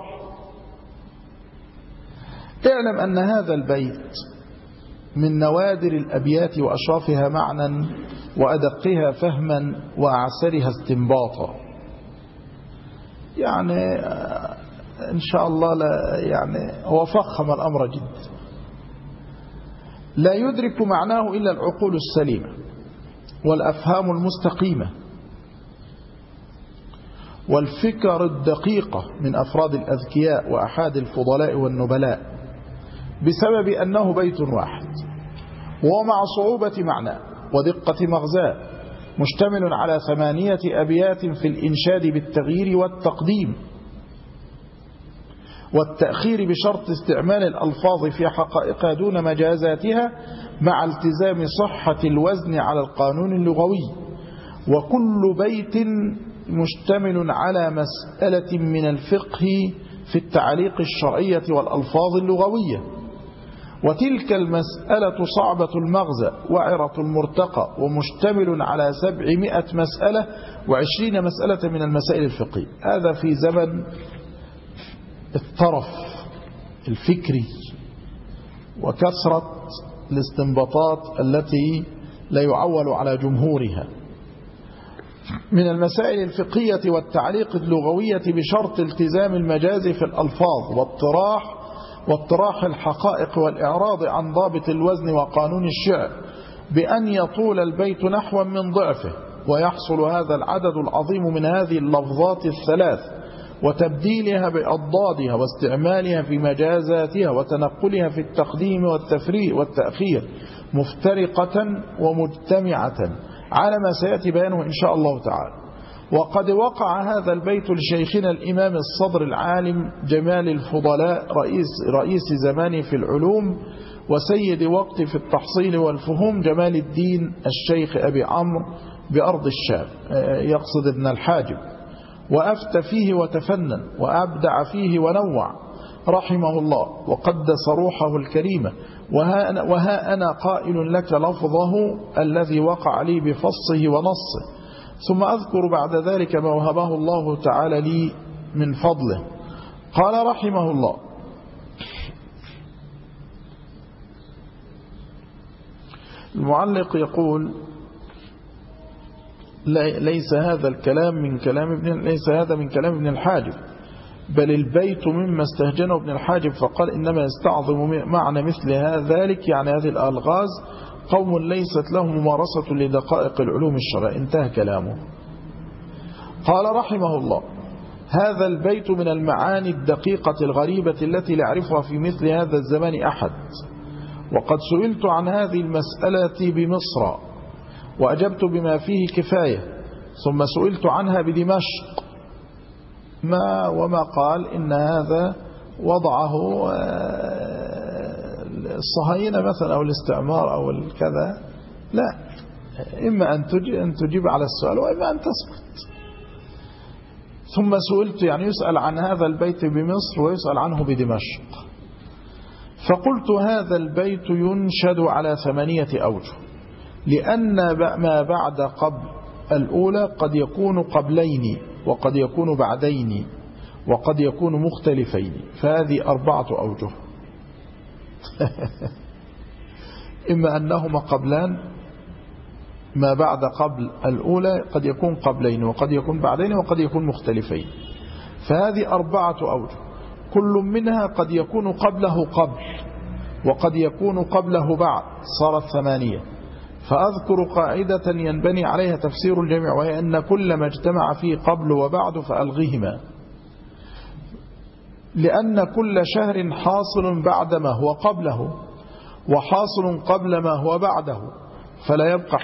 Speaker 1: اعلم أن هذا البيت من نوادر الأبيات وأشرفها معنى وأدقها فهما وأعسرها استنباطا. يعني إن شاء الله لا يعني هو فخم الأمر جدا، لا يدرك معناه إلا العقول السليمة والأفهام المستقيمة والفكر الدقيقة من أفراد الأذكياء وأحاد الفضلاء والنبلاء، بسبب أنه بيت واحد، ومع صعوبة معناه ودقة مغزاه، مشتمل على 8 أبيات في الإنشاد بالتغيير والتقديم والتأخير بشرط استعمال الألفاظ في حقائقها دون مجازاتها، مع التزام صحة الوزن على القانون اللغوي. وكل بيت مشتمل على مسألة من الفقه في التعليق الشرعية والألفاظ اللغوية، وتلك المسألة صعبة المغزى وعرة المرتقى، ومشتمل على 700 مسألة و20 مسألة من المسائل الفقهية. هذا في زمن الطرف الفكري وكثرة الاستنباطات التي لا يعول على جمهورها من المسائل الفقهية والتعليق اللغوية، بشرط التزام المجاز في الألفاظ واطراح واطراح الحقائق والإعراض عن ضابط الوزن وقانون الشعر، بأن يطول البيت نحو من ضعفه، ويحصل هذا العدد العظيم من هذه اللفظات الثلاث وتبديلها بأضدادها واستعمالها في مجازاتها وتنقلها في التقديم والتفريق والتأخير مفترقة ومجتمعة على ما سيأتي بيانه إن شاء الله تعالى. وقد وقع هذا البيت لشيخنا الإمام الصدر العالم جمال الفضلاء رئيس زمانه في العلوم وسيد وقت في التحصيل والفهوم جمال الدين الشيخ أبي عمرو بأرض الشام، يقصد ابن الحاجب، وأفتى فيه وتفنن وأبدع فيه ونوع رحمه الله وقدس روحه الكريمة. وها أنا قائل لك لفظه الذي وقع لي بفصه ونصه، ثم أذكر بعد ذلك ما وهبه الله تعالى لي من فضله. قال رحمه الله: المعلق يقول: ليس هذا من كلام ابن الحاجب، بل البيت مما استهجنه ابن الحاجب، فقال: إنما يستعظم معنى مثل ذلك، يعني هذه الألغاز، قوم ليست لهم ممارسة لدقائق العلوم الشرعية. انتهى كلامه. قال رحمه الله: هذا البيت من المعاني الدقيقة الغريبة التي لا يعرفها في مثل هذا الزمان أحد، وقد سئلت عن هذه المسألة بمصر وأجبت بما فيه كفاية، ثم سئلت عنها بدمشق وما قال إن هذا وضعه الصهاينة مثلا أو الاستعمار أو الكذا، لا، إما أن تجيب على السؤال وإما أن تسكت. ثم سئلت، يعني يسأل عن هذا البيت بمصر ويسأل عنه بدمشق، فقلت: هذا البيت ينشد على 8 أوجه، لأن ما بعد قبل الأولى قد يكون قبلين وقد يكون بعدين وقد يكون مختلفين، فهذه 4 أوجه. إما أنهما قبلان، ما بعد قبل الأولى قد يكون قبلين وقد يكون بعدين وقد يكون مختلفين، فهذه 4 أوجه، كل منها قد يكون قبله قبل وقد يكون قبله بعد، صارت 8. فأذكر قاعدة ينبني عليها تفسير الجميع، وهي أن كل ما اجتمع فيه قبل وبعد فألغهما، لأن كل شهر حاصل بعد ما هو قبله وحاصل قبل ما هو بعده، فلا يبقى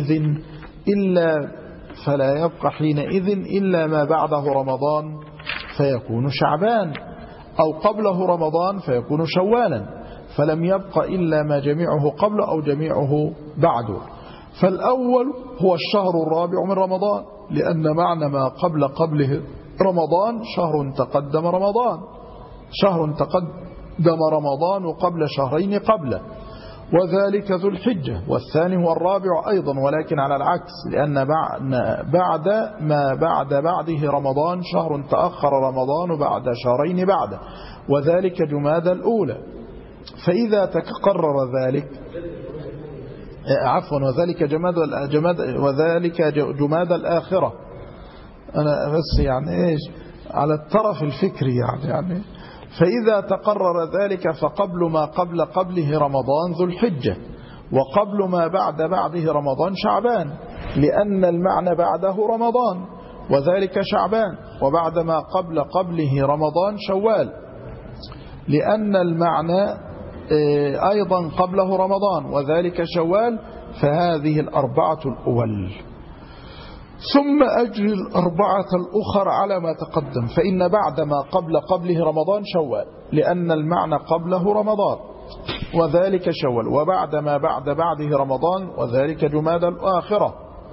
Speaker 1: حينئذ إلا ما بعده رمضان فيكون شعبان، أو قبله رمضان فيكون شوالا، فلم يبق إلا ما جميعه قبل أو جميعه بعده. فالأول هو الشهر الرابع من رمضان، لأن معنى ما قبله رمضان شهر تقدم رمضان وقبل شهرين قبله، وذلك ذو الحجة. والثاني هو الرابع أيضا، ولكن على العكس، لأن بعد ما بعده رمضان شهر تأخر رمضان بعد شهرين بعده، وذلك جمادى الأولى. فإذا تقرر ذلك وذلك جمادى الآخرة. أنا بس يعني على الطرف الفكري يعني فإذا تقرر ذلك فقبل ما قبله رمضان ذو الحجة، وقبل ما بعده رمضان شعبان، لأن المعنى بعده رمضان وذلك شعبان، وبعد ما قبله رمضان شوال، لأن المعنى أيضا قبله رمضان وذلك شوال. فهذه 4 الأول، ثم أجري 4 الأخر على ما تقدم، فإن بعد ما قبله رمضان شوال، لأن المعنى قبله رمضان وذلك شوال، وبعد ما بعده رمضان وذلك جمادى الآخرة،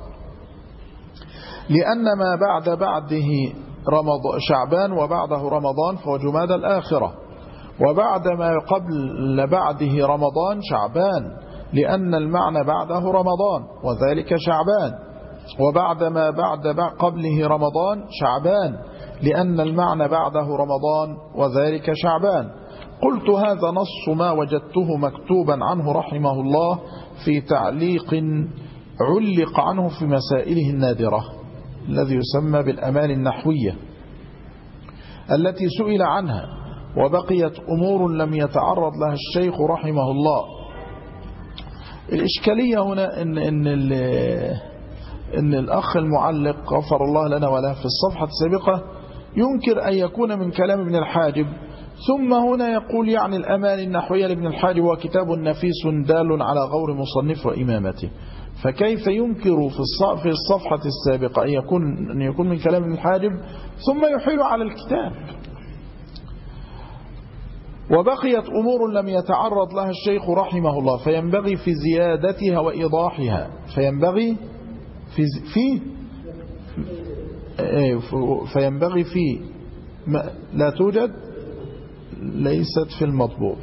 Speaker 1: لأن ما بعده شعبان وبعده رمضان فهو جمادى الآخرة، وبعد ما قبل بعده رمضان شعبان، لأن المعنى بعده رمضان وذلك شعبان، وبعد ما قبله رمضان شعبان، لأن المعنى بعده رمضان وذلك شعبان. قلت: هذا نص ما وجدته مكتوبا عنه رحمه الله في تعليق علق عنه في مسائله النادرة، الذي يسمى بالأمال النحوية، التي سئل عنها وبقيت أمور لم يتعرض لها الشيخ رحمه الله. الإشكالية هنا إن الأخ المعلق غفر الله لنا وله في الصفحة السابقة ينكر أن يكون من كلام ابن الحاجب، ثم هنا يقول يعني الأماني النحوية لابن الحاجب وكتاب نفيس دال على غور مصنف وإمامته. فكيف ينكر في الصفحة السابقة أن يكون من كلام ابن الحاجب ثم يحيل على الكتاب؟ وبقيت أمور لم يتعرض لها الشيخ رحمه الله فينبغي في زيادتها وإيضاحها. فينبغي في لا توجد، ليست في المطبوع.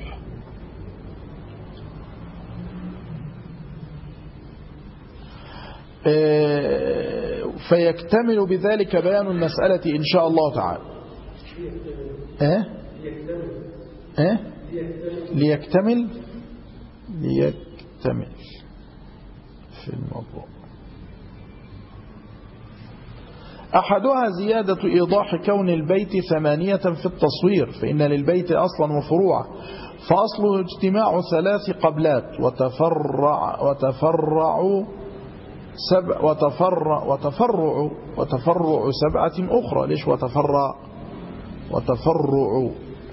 Speaker 1: فيكتمل بذلك بيان المسألة إن شاء الله تعالى. ليكتمل في الموضوع. أحدها زيادة إيضاح كون البيت 8 في التصوير، فإن للبيت أصلا وفروع، فأصله اجتماع 3 قبلات وتفرع 7 أخرى. ليش وتفرع؟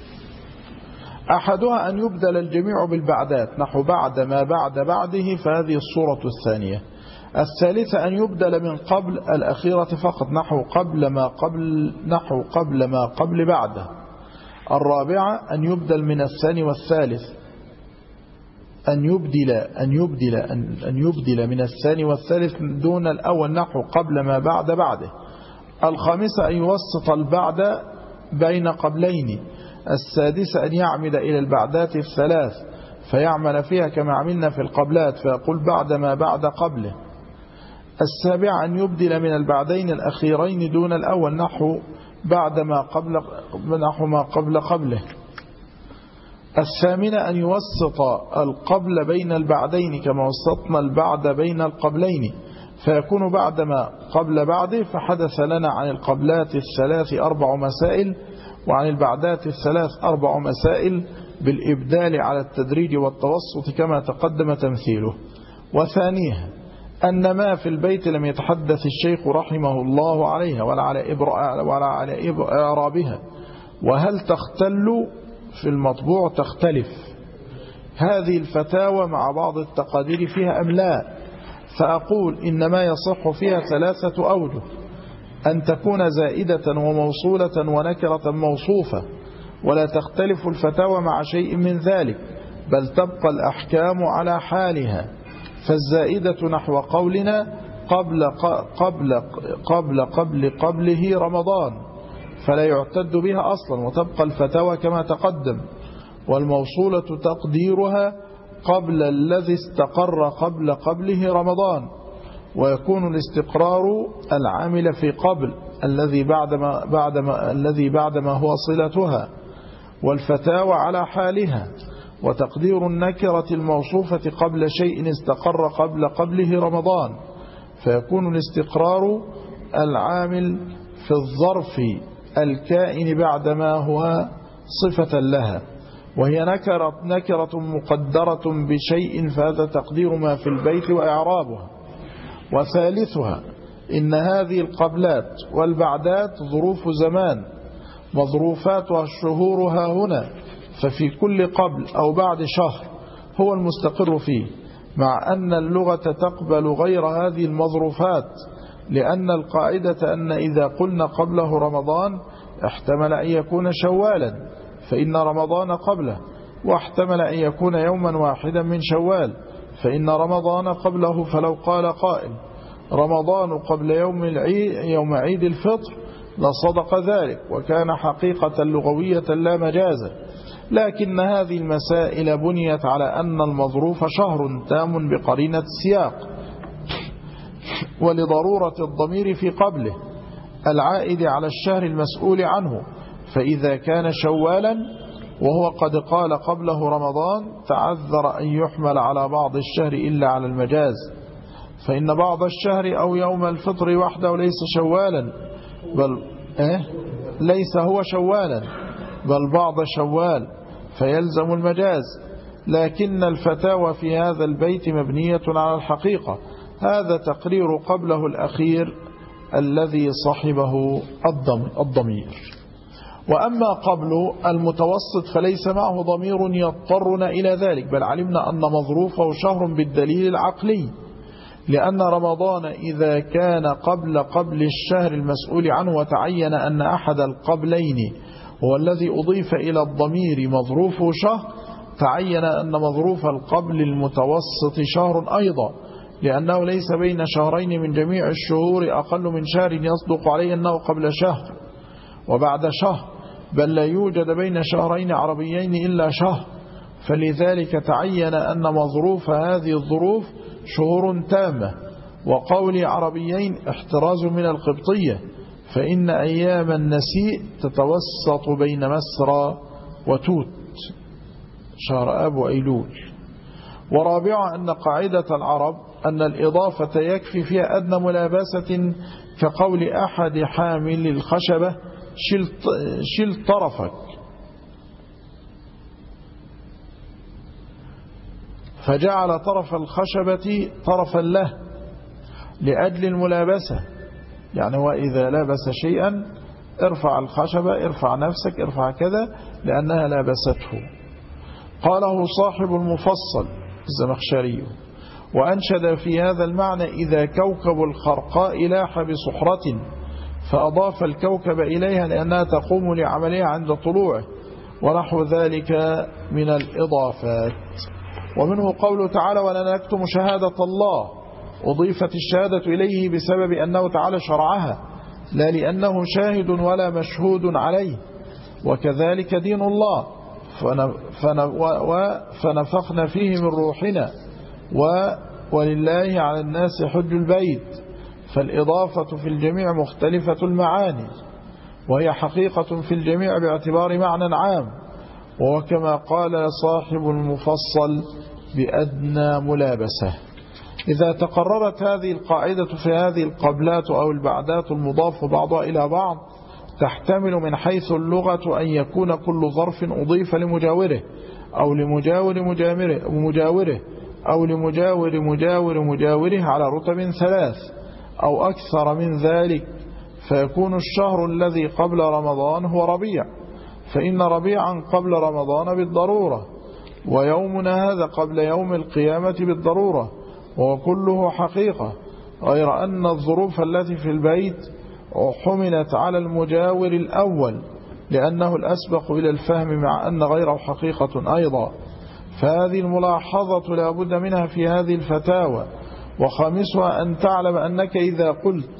Speaker 1: أحدها أن يبدل الجميع بالبعدات، نحو بعد ما بعد بعده، فهذه الصورة الثانية. الثالثة أن يبدل من قبل الأخيرة فقط، نحو قبل ما قبل بعده. الرابعة أن يبدل من الثاني والثالث، أن يبدل من الثاني والثالث دون الأول، نحو قبل ما بعد بعده. الخامسة أن يوسط البعد بين قبلين. السادسة أن يعمد إلى البعدات 3 فيعمل فيها كما عملنا في القبلات، فيقول بعد ما بعد قبله. السابعة أن يبدل من البعدين الأخيرين دون الأول، نحو ما قبل قبله. الثامنة أن يوسط القبل بين البعدين كما وسطنا البعد بين القبلين، فيكون بعد ما قبل بعده. فحدث لنا عن القبلات 3 4 مسائل، وعن البعدات 3 4 مسائل بالإبدال على التدريج والتوسط كما تقدم تمثيله. وثانيها أن ما في البيت لم يتحدث الشيخ رحمه الله عليها ولا على إعرابها، وهل تختل في المطبوع تختلف هذه الفتاوى مع بعض التقادير فيها أم لا؟ فأقول إنما يصح فيها 3 أوجه: أن تكون زائدة وموصولة ونكرة موصوفة، ولا تختلف الفتاوى مع شيء من ذلك، بل تبقى الأحكام على حالها. فالزائدة نحو قولنا قبله رمضان، فلا يعتد بها أصلا وتبقى الفتاوى كما تقدم. والموصولة تقديرها قبل الذي استقر قبله رمضان، ويكون الاستقرار العامل في قبل الذي بعدما هو صلتها، والفتاوى على حالها. وتقدير النكرة الموصوفة قبل شيء استقر قبله رمضان، فيكون الاستقرار العامل في الظرف الكائن بعدما هو صفة لها، وهي نكرة مقدرة بشيء، فهذا تقدير ما في البيت وإعرابها. وثالثها إن هذه القبلات والبعدات ظروف زمان، مظروفاتها الشهور ها هنا، ففي كل قبل أو بعد شهر هو المستقر فيه، مع أن اللغة تقبل غير هذه المظروفات، لأن القاعدة أن إذا قلنا قبله رمضان احتمل أن يكون شوالا فإن رمضان قبله، واحتمل أن يكون يوما واحدا من شوال فإن رمضان قبله. فلو قال قائل رمضان قبل يوم عيد الفطر لصدق ذلك، وكان حقيقة لغوية لا مجازا. لكن هذه المسائل بنيت على أن المظروف شهر تام بقرينة السياق، ولضرورة الضمير في قبله العائد على الشهر المسؤول عنه. فإذا كان شوالا وهو قد قال قبله رمضان تعذر أن يحمل على بعض الشهر إلا على المجاز، فإن بعض الشهر أو يوم الفطر وحده ليس شوالا، بل ليس هو شوالا، بل بعض شوال فيلزم المجاز، لكن الفتاوى في هذا البيت مبنية على الحقيقة. هذا تقرير قبله الأخير الذي صحبه الضمير. وأما قبل المتوسط فليس معه ضمير يضطرنا إلى ذلك، بل علمنا أن مظروفه شهر بالدليل العقلي، لأن رمضان إذا كان قبل الشهر المسؤول عنه وتعين أن أحد القبلين هو الذي أضيف إلى الضمير مظروفه شهر، تعين أن مظروف القبل المتوسط شهر أيضا، لأنه ليس بين شهرين من جميع الشهور أقل من شهر يصدق عليه أنه قبل شهر وبعد شهر، بل لا يوجد بين شهرين عربيين إلا شهر. فلذلك تعين أن مظروف هذه الظروف شهور تامة. وقول عربيين احتراز من القبطية، فإن أيام النسيء تتوسط بين مسرى وتوت شهر آب وأيلول. ورابعا أن قاعدة العرب أن الإضافة يكفي فيها أدنى ملابسة، كقول أحد حامل الخشبة شل طرفك، فجعل طرف الخشبة طرفا له لأجل الملابسة، يعني وإذا لابس شيئا ارفع الخشبة، ارفع نفسك، ارفع كذا، لأنها لابسته. قاله صاحب المفصل الزمخشري، وأنشد في هذا المعنى: إذا كوكب الخرقاء لاح بصحرة فأضاف الكوكب إليها لأنها تقوم لعملها عند طلوعه، ونحو ذلك من الإضافات. ومنه قوله تعالى: ولا نكتم شهادة الله، أضيفت الشهادة إليه بسبب أنه تعالى شرعها، لا لأنه شاهد ولا مشهود عليه. وكذلك دين الله، فنفخنا فيه من روحنا، ولله على الناس حج البيت. فالإضافة في الجميع مختلفة المعاني، وهي حقيقة في الجميع باعتبار معنى عام، وكما قال صاحب المفصل: بأدنى ملابسة. إذا تقررت هذه القاعدة في هذه القبلات أو البعدات المضاف بعضها إلى بعض، تحتمل من حيث اللغة أن يكون كل ظرف أضيف لمجاوره أو لمجاور مجاوره أو لمجاور مجاوره على رتب 3 أو أكثر من ذلك، فيكون الشهر الذي قبل رمضان هو ربيع، فإن ربيعا قبل رمضان بالضرورة، ويومنا هذا قبل يوم القيامة بالضرورة، وكله حقيقة، غير أن الظروف التي في البيت حملت على المجاور الأول لأنه الأسبق إلى الفهم، مع أن غيره حقيقة أيضا. فهذه الملاحظة لا بد منها في هذه الفتاوى. وخامسها أن تعلم أنك إذا قلت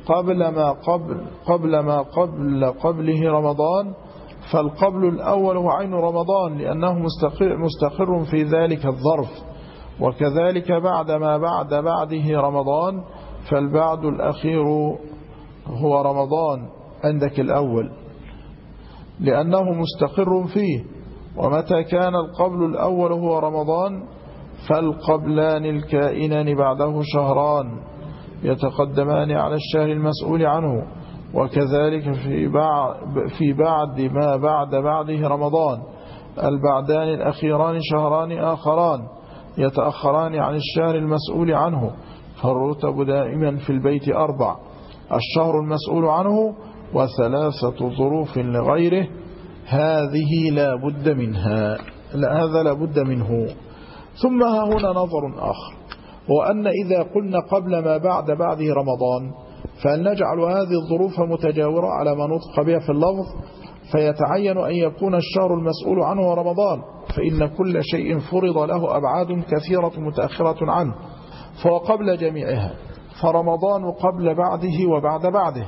Speaker 1: قبل ما قبله رمضان، فالقبل الأول هو عين رمضان لأنه مستقر في ذلك الظرف، وكذلك بعد ما بعده رمضان، فالبعد الأخير هو رمضان عندك الأول لأنه مستقر فيه. ومتى كان القبل الأول هو رمضان، فالقبلان الكائنان بعده شهران يتقدمان على الشهر المسؤول عنه، وكذلك في بعد ما بعده رمضان البعدان الأخيران شهران آخران يتأخران عن الشهر المسؤول عنه. فالرتب دائما في البيت 4، الشهر المسؤول عنه و3 ظروف لغيره، هذه لا بد منها، هذا لا بد منه. ثم ها هنا نظر آخر، وأن إذا قلنا قبل ما بعده رمضان، فهل نجعل هذه الظروف متجاورة على ما نطق بها في اللفظ، فيتعين أن يكون الشهر المسؤول عنه رمضان، فإن كل شيء فرض له أبعاد كثيرة متأخرة عنه، فهو قبل جميعها، فرمضان قبل بعده وبعد بعده،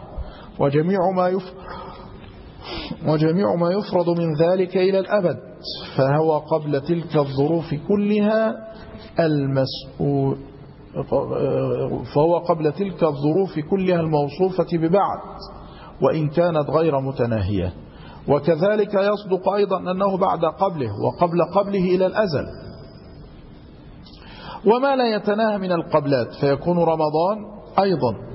Speaker 1: وجميع ما يفرض من ذلك إلى الأبد، فهو قبل تلك الظروف كلها المسؤول، فهو قبل تلك الظروف كلها الموصوفة ببعد وإن كانت غير متناهية. وكذلك يصدق أيضا أنه بعد قبله وقبل قبله إلى الأزل. وما لا يتناهى من القبلات فيكون رمضان أيضا،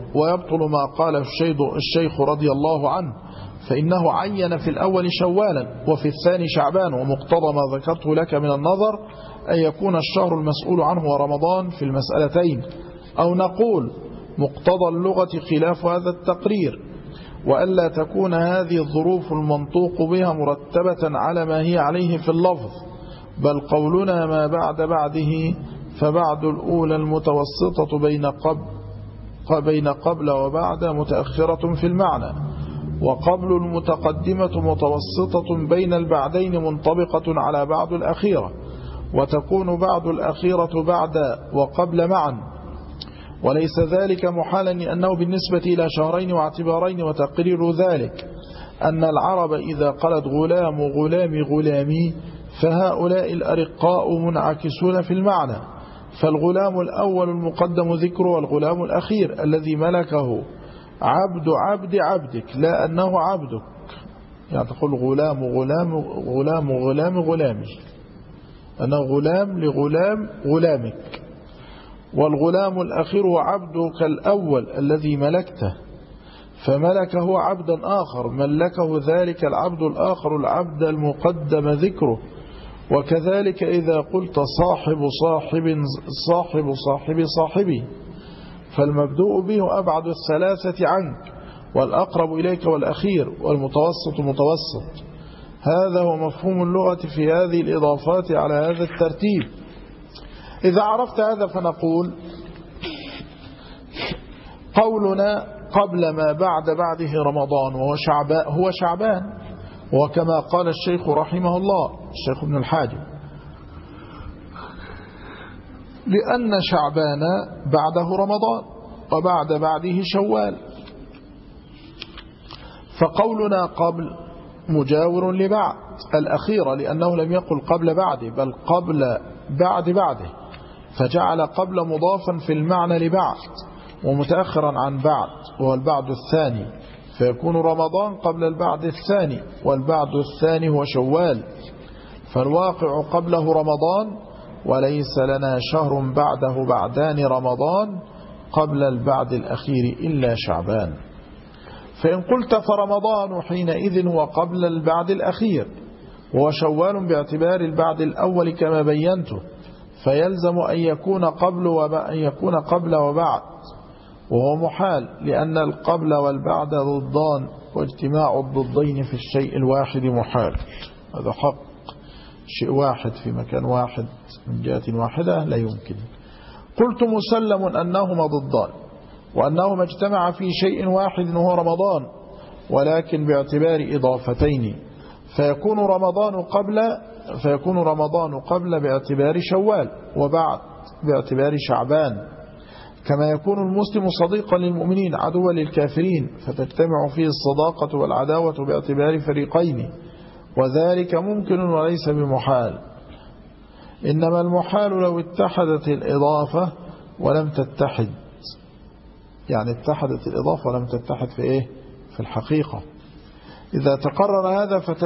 Speaker 1: ويبطل ما قال الشيخ رضي الله عنه، فإنه عين في الأول شوالا وفي الثاني شعبان، ومقتضى ما ذكرته لك من النظر أن يكون الشهر المسؤول عنه ورمضان في المسألتين، أو نقول مقتضى اللغة خلاف هذا التقرير، وألا تكون هذه الظروف المنطوق بها مرتبة على ما هي عليه في اللفظ، بل قولنا ما بعد بعده، فبعد الأولى المتوسطة بين قبل وبعد متأخرة في المعنى، وقبل المتقدمة متوسطة بين البعدين منطبقة على بعد الأخيرة، وتكون بعد الأخيرة بعد وقبل معا، وليس ذلك محالا لأنه بالنسبة إلى شهرين واعتبارين. وتقرير ذلك أن العرب إذا قالت غلام غلام غلامي فهؤلاء الأرقاء منعكسون في المعنى، فالغلام الأول المقدم ذكره، والغلام الأخير الذي ملكه عبد عبد عبدك، لا أنه عبدك، يعني تقول غلام غلام غلام غلام غلامي، أنه غلام لغلام غلامك. والغلام الأخير هو عبدك الأول الذي ملكته، فملكه عبدا آخر ملكه ذلك العبد الآخر العبد المقدم ذكره. وكذلك إذا قلت صاحب صاحب صاحب صاحب صاحبي، فالمبدوء به أبعد الثلاثة عنك، والأقرب إليك والأخير، والمتوسط متوسط. هذا هو مفهوم اللغة في هذه الإضافات على هذا الترتيب. إذا عرفت هذا فنقول قولنا قبل ما بعد بعده رمضان هو شعبان، وكما قال الشيخ رحمه الله الشيخ ابن الحاجب، لأن شعبان بعده رمضان وبعد بعده شوال، فقولنا قبل مجاور لبعد الأخيرة، لأنه لم يقل قبل بعده بل قبل بعد بعده، فجعل قبل مضافا في المعنى لبعد ومتأخرا عن بعد، وهو البعد الثاني، فيكون رمضان قبل البعد الثاني، والبعد الثاني هو شوال، فالواقع قبله رمضان، وليس لنا شهر بعده بعدان رمضان قبل البعد الأخير إلا شعبان. فإن قلت فرمضان حينئذ هو قبل البعد الأخير، وهو شوال باعتبار البعد الأول كما بينته، فيلزم أن يكون قبل وبعد، وهو محال، لأن القبل والبعد ضدان، واجتماع الضدين في الشيء الواحد محال. هذا حق، شيء واحد في مكان واحد من جهة واحدة لا يمكن. قلت مسلم أنهما ضدان، وأنهما اجتمع في شيء واحد وهو رمضان، ولكن باعتبار إضافتين، فيكون رمضان قبل باعتبار شوال، وبعد باعتبار شعبان، كما يكون المسلم صديقا للمؤمنين عدوا للكافرين، فتجتمع فيه الصداقة والعداوة باعتبار فريقين، وذلك ممكن وليس بمحال. إنما المحال لو اتحدت الإضافة ولم تتحد، يعني اتحدت الإضافة ولم تتحد في إيه؟ في الحقيقة. إذا تقرر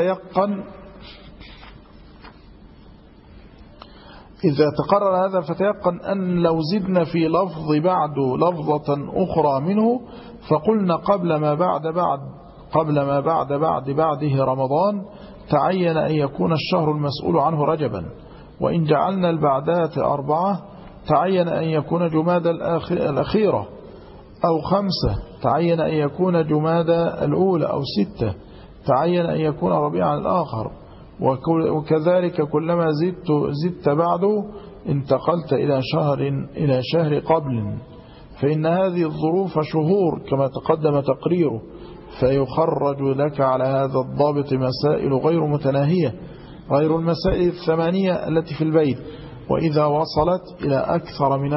Speaker 1: هذا فتيقن أن لو زدنا في لفظ بعد لفظة أخرى منه فقلنا قبل ما بعد بعده رمضان، تعين أن يكون الشهر المسؤول عنه رجبا، وإن جعلنا البعدات 4 تعين أن يكون جمادى الأخيرة، أو 5 تعين أن يكون جمادى الأولى، أو 6 تعين أن يكون ربيعا الآخر. وكذلك كلما زدت بعده انتقلت إلى شهر قبل، فإن هذه الظروف شهور كما تقدم تقريره، فيخرج لك على هذا الضابط مسائل غير متناهية، غير المسائل 8 التي في البيت. وإذا وصلت إلى أكثر من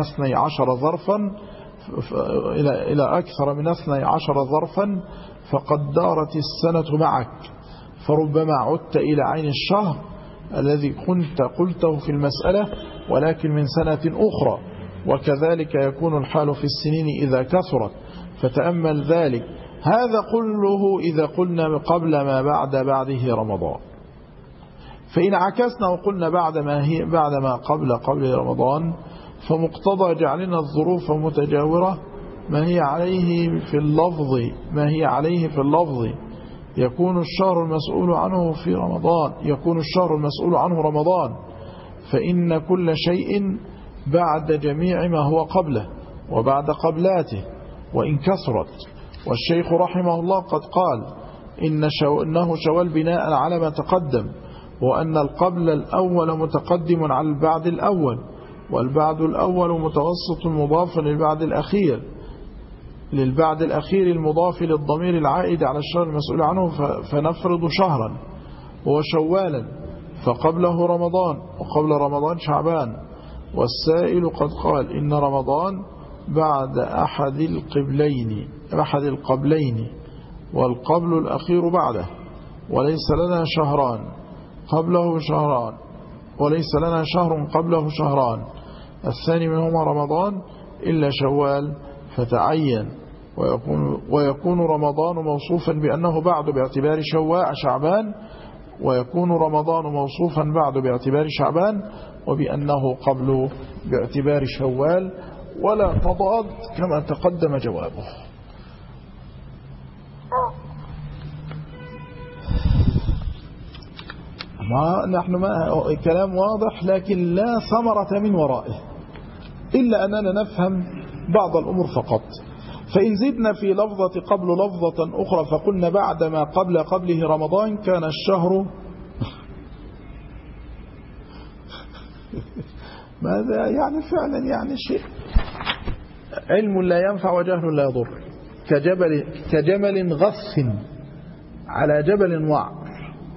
Speaker 1: 12 ظرفا فقد دارت السنة معك، فربما عدت إلى عين الشهر الذي كنت قلته في المسألة ولكن من سنة أخرى. وكذلك يكون الحال في السنين إذا كثرت، فتأمل ذلك. هذا كله إذا قلنا قبل ما بعده رمضان. فإن عكسنا وقلنا بعد ما قبل رمضان، فمقتضى جعلنا الظروف متجاورة ما هي عليه في اللفظ يكون الشهر المسؤول عنه في رمضان، يكون الشهر المسؤول عنه رمضان، فإن كل شيء بعد جميع ما هو قبله وبعد قبلاته وإن كثرت. والشيخ رحمه الله قد قال إنه شوال بناء على ما تقدم، وأن القبل الأول متقدم على البعد الأول، والبعد الأول متوسط مضاف للبعد الأخير المضاف للضمير العائد على الشهر المسؤول عنه، فنفرض شهرا هو شوالا، فقبله رمضان، وقبل رمضان شعبان. والسائل قد قال إن رمضان بعد أحد القبلين والقبل الأخير بعده، وليس لنا شهر قبله شهران، الثاني منهما رمضان إلا شوال فتعين، ويكون رمضان موصوفا بأنه بعد باعتبار شعبان، ويكون رمضان موصوفا بعد باعتبار شعبان، وبأنه قبل باعتبار شوال، ولا تضاد كما تقدم جوابه. كلام واضح، لكن لا ثمرة من ورائه، إلا أننا نفهم بعض الأمور فقط. فإن زدنا في لفظة قبل لفظة أخرى فقلنا بعد ما قبله رمضان كان الشهر ماذا يعني فعلا يعني شيء علم لا ينفع وجهل لا يضر، كجمل غص على جبل وعر،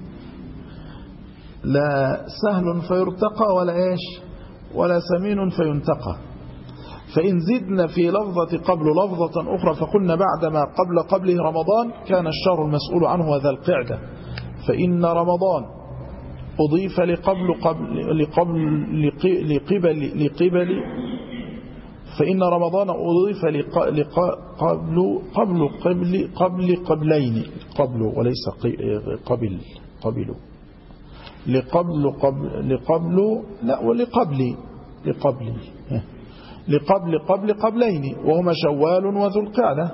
Speaker 1: لا سهل فيرتقى ولا سمين فينتقى. فإن زدنا في لفظة قبل لفظة أخرى فقلنا بعد ما قبله رمضان كان الشهر المسؤول عنه ذا القعدة، فإن رمضان أضيف فإن رمضان أضيف قبلين وليس قبل قبلين وهما شوال وذو القعدة.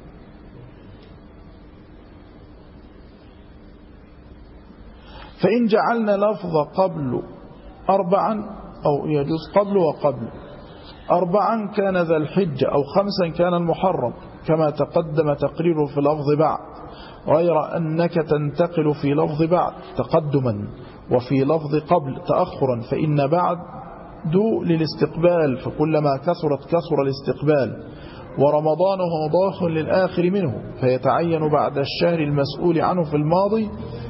Speaker 1: فإن جعلنا لفظ قبل أربعا، أو يجوز قبل وقبل، أربعا كان ذا الحجة، أو خمسا كان المحرم، كما تقدم تقرير في لفظ بعد، غير أنك تنتقل في لفظ بعد تقدما وفي لفظ قبل تأخرا، فإن بعد للاستقبال، فكلما كثر الاستقبال، ورمضانه مضاف للآخر منه، فيتعين بعد الشهر المسؤول عنه في الماضي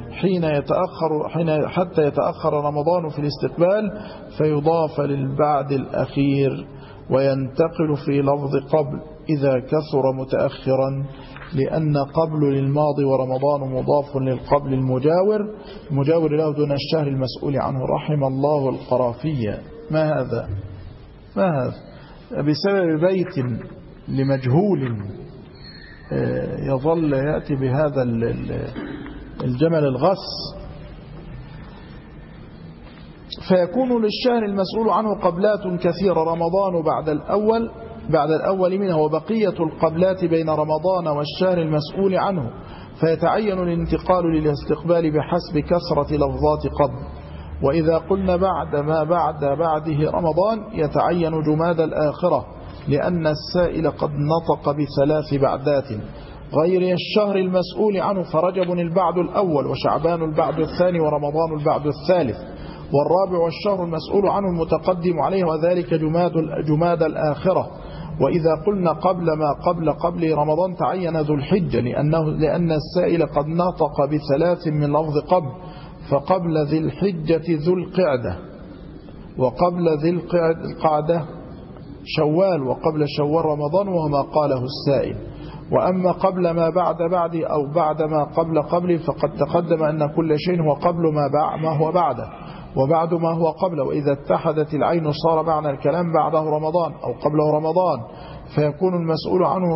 Speaker 1: حتى يتأخر رمضان في الاستقبال، فيضاف للبعد الأخير، وينتقل في لفظ قبل إذا كثر متأخرا، لأن قبل للماضي ورمضان مضاف للقبل المجاور له دون الشهر المسؤول عنه. رحم الله القرافية. ما هذا بسبب بيت لمجهول يظل يأتي بهذا الجمل الغص. فيكون للشهر المسؤول عنه قبلات كثيرة، رمضان بعد الأول منها، وبقية القبلات بين رمضان والشهر المسؤول عنه، فيتعين الانتقال للاستقبال بحسب كثرة لفظات قبل. وإذا قلنا بعد ما بعده رمضان يتعين جماد الآخرة، لأن السائل قد نطق بثلاث بعدات غير الشهر المسؤول عنه، فرجب البعد الأول، وشعبان البعد الثاني، ورمضان البعد الثالث، والرابع والشهر المسؤول عنه المتقدم عليه، وذلك جماد الآخرة. وإذا قلنا قبل ما قبل رمضان تعين ذو الحجة، لأن السائل قد نطق بثلاث من لفظ قبل، فقبل ذي الحجة ذو القعدة، وقبل ذي القعدة شوال، وقبل شوال رمضان، وما قاله السائل. وأما قبل ما بعد أو بعد ما قبل فقد تقدم أن كل شيء هو قبل ما هو بعده، وبعد ما هو قبله. وإذا اتحدت العين صار معنى الكلام بعده رمضان أو قبله رمضان، فيكون المسؤول عنه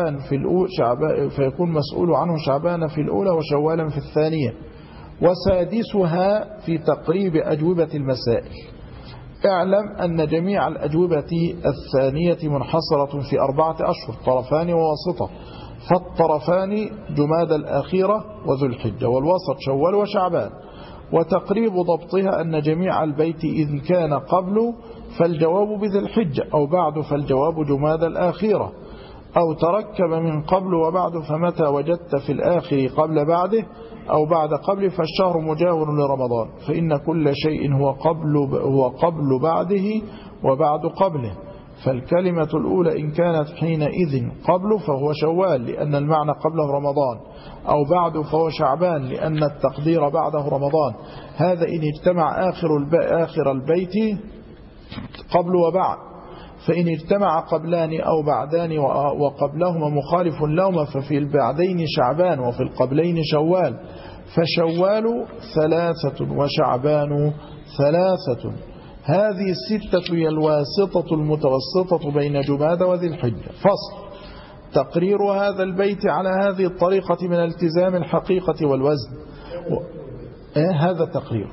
Speaker 1: شعبان في الأولى وشوالا في الثانية. وسادسها في تقريب أجوبة المسائل اعلم أن جميع الأجوبة الثانية منحصرة في 4 أشهر، طرفان وواسطة، فالطرفان جماد الآخرة وذو الحجة، والوسط شوال وشعبان. وتقريب ضبطها أن جميع البيت إذ كان قبل فالجواب بذي الحجة، أو بعد فالجواب جماد الآخرة، أو تركب من قبل وبعد، فمتى وجدت في الآخر قبل بعده أو بعد قبل فالشهر مجاور لرمضان، فإن كل شيء هو قبل بعده وبعد قبله. فالكلمة الأولى إن كانت حينئذ قبل فهو شوال لأن المعنى قبله رمضان، أو بعد فهو شعبان لأن التقدير بعده رمضان. هذا إن اجتمع آخر البيت قبل وبعد. فإن اجتمع قبلان أو بعدان وقبلهما مخالف لهما ففي البعدين شعبان وفي القبلين شوال، فشوال 3 وشعبان 3. هذه 6 هي الواسطة المتوسطة بين جماد وذي الحجة. فصل. تقرير هذا البيت على هذه الطريقة من التزام الحقيقة والوزن. هذا تقرير.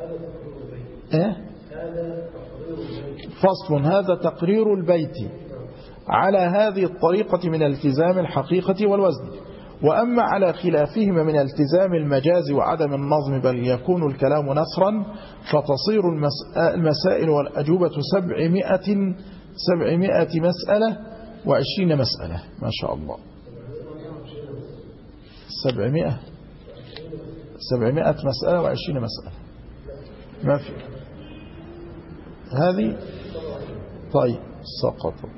Speaker 1: فصل. هذا تقرير البيت على هذه الطريقة من التزام الحقيقة والوزن. وأما على خلافهما من التزام المجاز وعدم النظم بل يكون الكلام نثرا فتصير المسائل والأجوبة 700 مسألة و20 مسألة. ما شاء الله. 700 مسألة و20 مسألة. ما في هذه. طيب سقطت.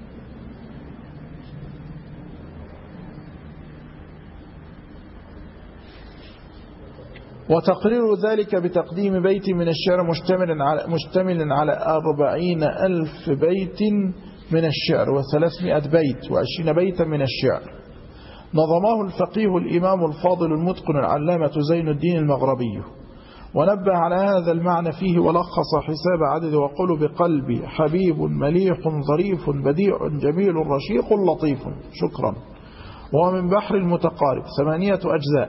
Speaker 1: وتقرير ذلك بتقديم بيت من الشعر مشتمل على 40,000 بيت من الشعر و300 بيت و20 بيتا من الشعر. نظمه الفقيه الإمام الفاضل المتقن العلامة زين الدين المغربي، ونبه على هذا المعنى فيه ولخص حساب عدد وقل بقلبي حبيب مليح ظريف بديع جميل رشيق لطيف. شكرا. وهو من بحر المتقارب 8 أجزاء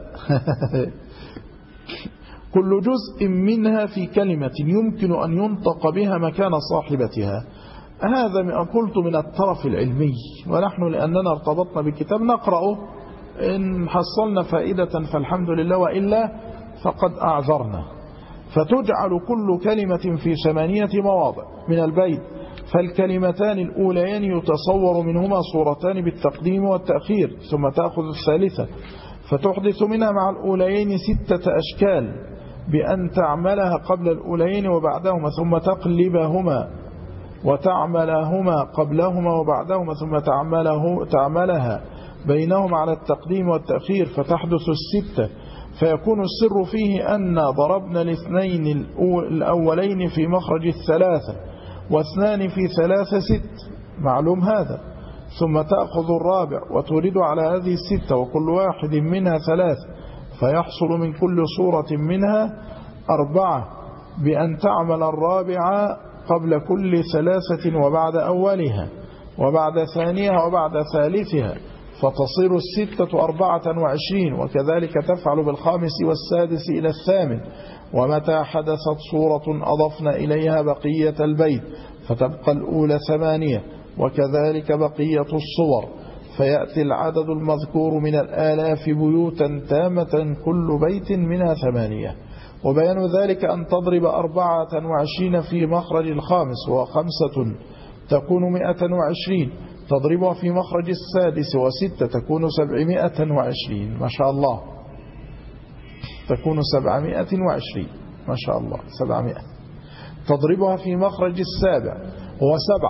Speaker 1: كل جزء منها في كلمة يمكن أن ينطق بها مكان صاحبتها. هذا ما قلت من الطرف العلمي، ونحن لأننا ارتبطنا بكتاب نقرأه إن حصلنا فائدة فالحمد لله، وإلا فقد أعذرنا. فتجعل كل كلمة في 8 مواضع من البيت، فالكلمتان الأوليان يتصور منهما صورتان بالتقديم والتأخير، ثم تأخذ الثالثة فتحدث منها مع الأوليين 6 أشكال بأن تعملها قبل الأوليين وبعدهما، ثم تقلبهما وتعملهما قبلهما وبعدهما، ثم تعملها بينهما على التقديم والتأخير فتحدث 6. فيكون السر فيه أن ضربنا الاثنين الأولين في مخرج 3 واثنان في 3 6، معلوم هذا. ثم تأخذ الرابع وتريد على هذه 6 وكل واحد منها 3، فيحصل من كل صورة منها 4 بأن تعمل الرابعة قبل كل 3 وبعد أولها وبعد ثانيها وبعد ثالثها، فتصير 6 24. وكذلك تفعل بالخامس والسادس إلى 8. ومتى حدثت صورة أضفنا إليها بقية البيت فتبقى الأولى 8، وكذلك بقية الصور، فيأتي العدد المذكور من الآلاف بيوتا تامة كل بيت منها 8. وبيان ذلك أن تضرب 24 في مخرج الخامس و5 تكون 120، تضربها في مخرج السادس و6 تكون 720. ما شاء الله. تكون 720. ما شاء الله. 700. تضربها في مخرج السابع و7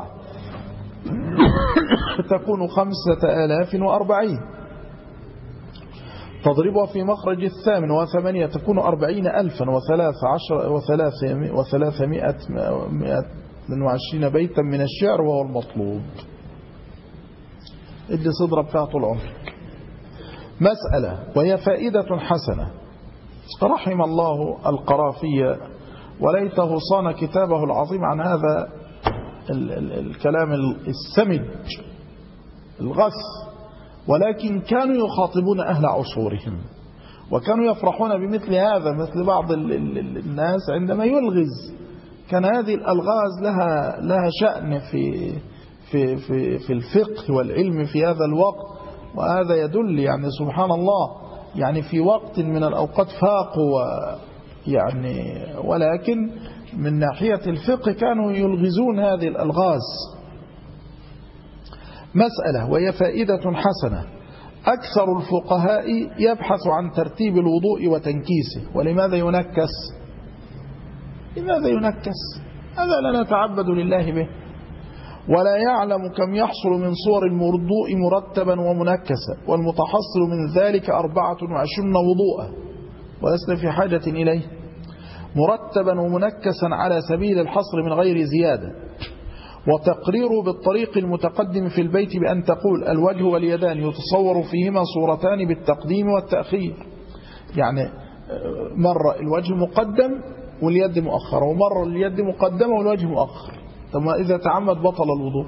Speaker 1: تكون 5040. تضربها في مخرج الثامن و8 تكون 40,013 بيتا من الشعر، وهو المطلوب. اللي صدرب فيها طول عمرك. مسألة وهي فائدة حسنة. رحم الله القرافي وليته صان كتابه العظيم عن هذا الكلام السمج الغث، ولكن كانوا يخاطبون أهل عصورهم وكانوا يفرحون بمثل هذا، مثل بعض الناس عندما كان هذه الألغاز لها شأن في الفقه والعلم في هذا الوقت، وهذا يدل يعني سبحان الله يعني في وقت من الأوقات فاقوا يعني، ولكن من ناحية الفقه كانوا يلغزون هذه الألغاز. مسألة وهي فائدة حسنة: أكثر الفقهاء يبحث عن ترتيب الوضوء وتنكيسه. ولماذا ينكس؟ لماذا ينكس؟ هذا لا نتعبد لله به، ولا يعلم كم يحصل من صور الوضوء مرتبا ومنكسا، والمتحصل من ذلك 24 وضوءا ولسنا في حاجة إليه، مرتبا ومنكسا على سبيل الحصر من غير زيادة. وتقريره بالطريق المتقدم في البيت بأن تقول: الوجه واليدان يتصور فيهما صورتان بالتقديم والتأخير، يعني مرة الوجه مقدم واليد مؤخرة، ومرة اليد مقدمة والوجه مؤخر. ثم إذا تعمد بطل الوضوء.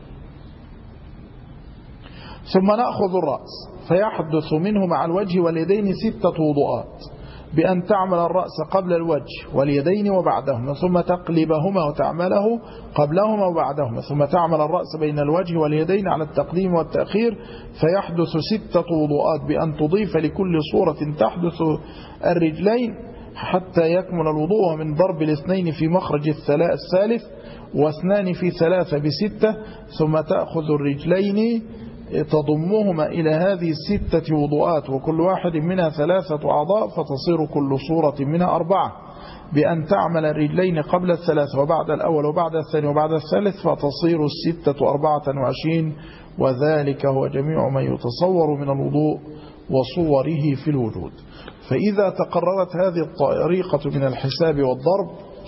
Speaker 1: ثم نأخذ الرأس فيحدث منه مع الوجه واليدين 6 وضوءات، بأن تعمل الرأس قبل الوجه واليدين وبعدهما، ثم تقلبهما وتعمله قبلهما وبعدهما، ثم تعمل الرأس بين الوجه واليدين على التقديم والتأخير، فيحدث 6 وضوءات، بأن تضيف لكل صورة تحدث الرجلين حتى يكمل الوضوء من ضرب الاثنين في مخرج الثالث، واثنان في 3 ب6، ثم تأخذ الرجلين تضمهما إلى هذه 6 وضوءات، وكل واحد منها 3 أعضاء، فتصير كل صورة منها 4، بأن تعمل الرجلين قبل 3 وبعد الأول وبعد الثاني وبعد الثالث، فتصير 6 24، وذلك هو جميع ما يتصور من الوضوء وصوره في الوجود. فإذا تقررت هذه الطريقة من الحساب والضرب،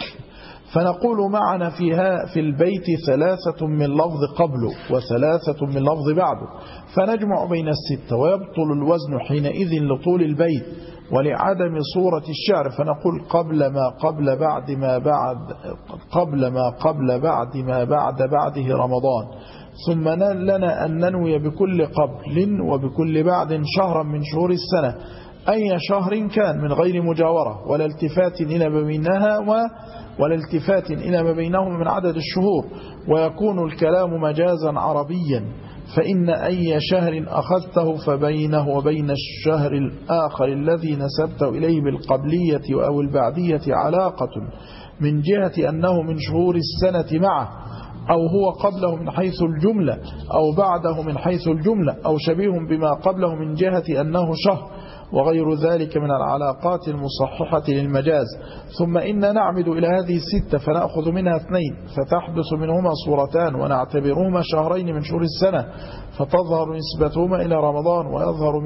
Speaker 1: فنقول معنا فيها في البيت 3 من لفظ قبله و3 من لفظ بعده، فنجمع بين 6، ويبطل الوزن حينئذ لطول البيت ولعدم صورة الشعر، فنقول قبل ما قبل بعد ما بعد، قبل ما قبل بعد ما بعد بعده رمضان. ثم لنا أن ننوي بكل قبل وبكل بعد شهرا من شهور السنة، أي شهر كان، من غير مجاورة ولا التفات إلى ما بينها ولا التفات إلى ما بينهم من عدد الشهور، ويكون الكلام مجازا عربيا، فإن أي شهر أخذته فبينه وبين الشهر الآخر الذي نسبته إليه بالقبلية أو البعدية علاقة من جهة أنه من شهور السنة معه، أو هو قبله من حيث الجملة أو بعده من حيث الجملة، أو شبيه بما قبله من جهة أنه شهر، وغير ذلك من العلاقات المصححة للمجاز. ثم إن نعمد إلى هذه 6 فنأخذ منها 2، فتحدث منهما صورتان ونعتبرهما شهرين من شهور السنة، فتظهر نسبتهما إلى رمضان، ويظهر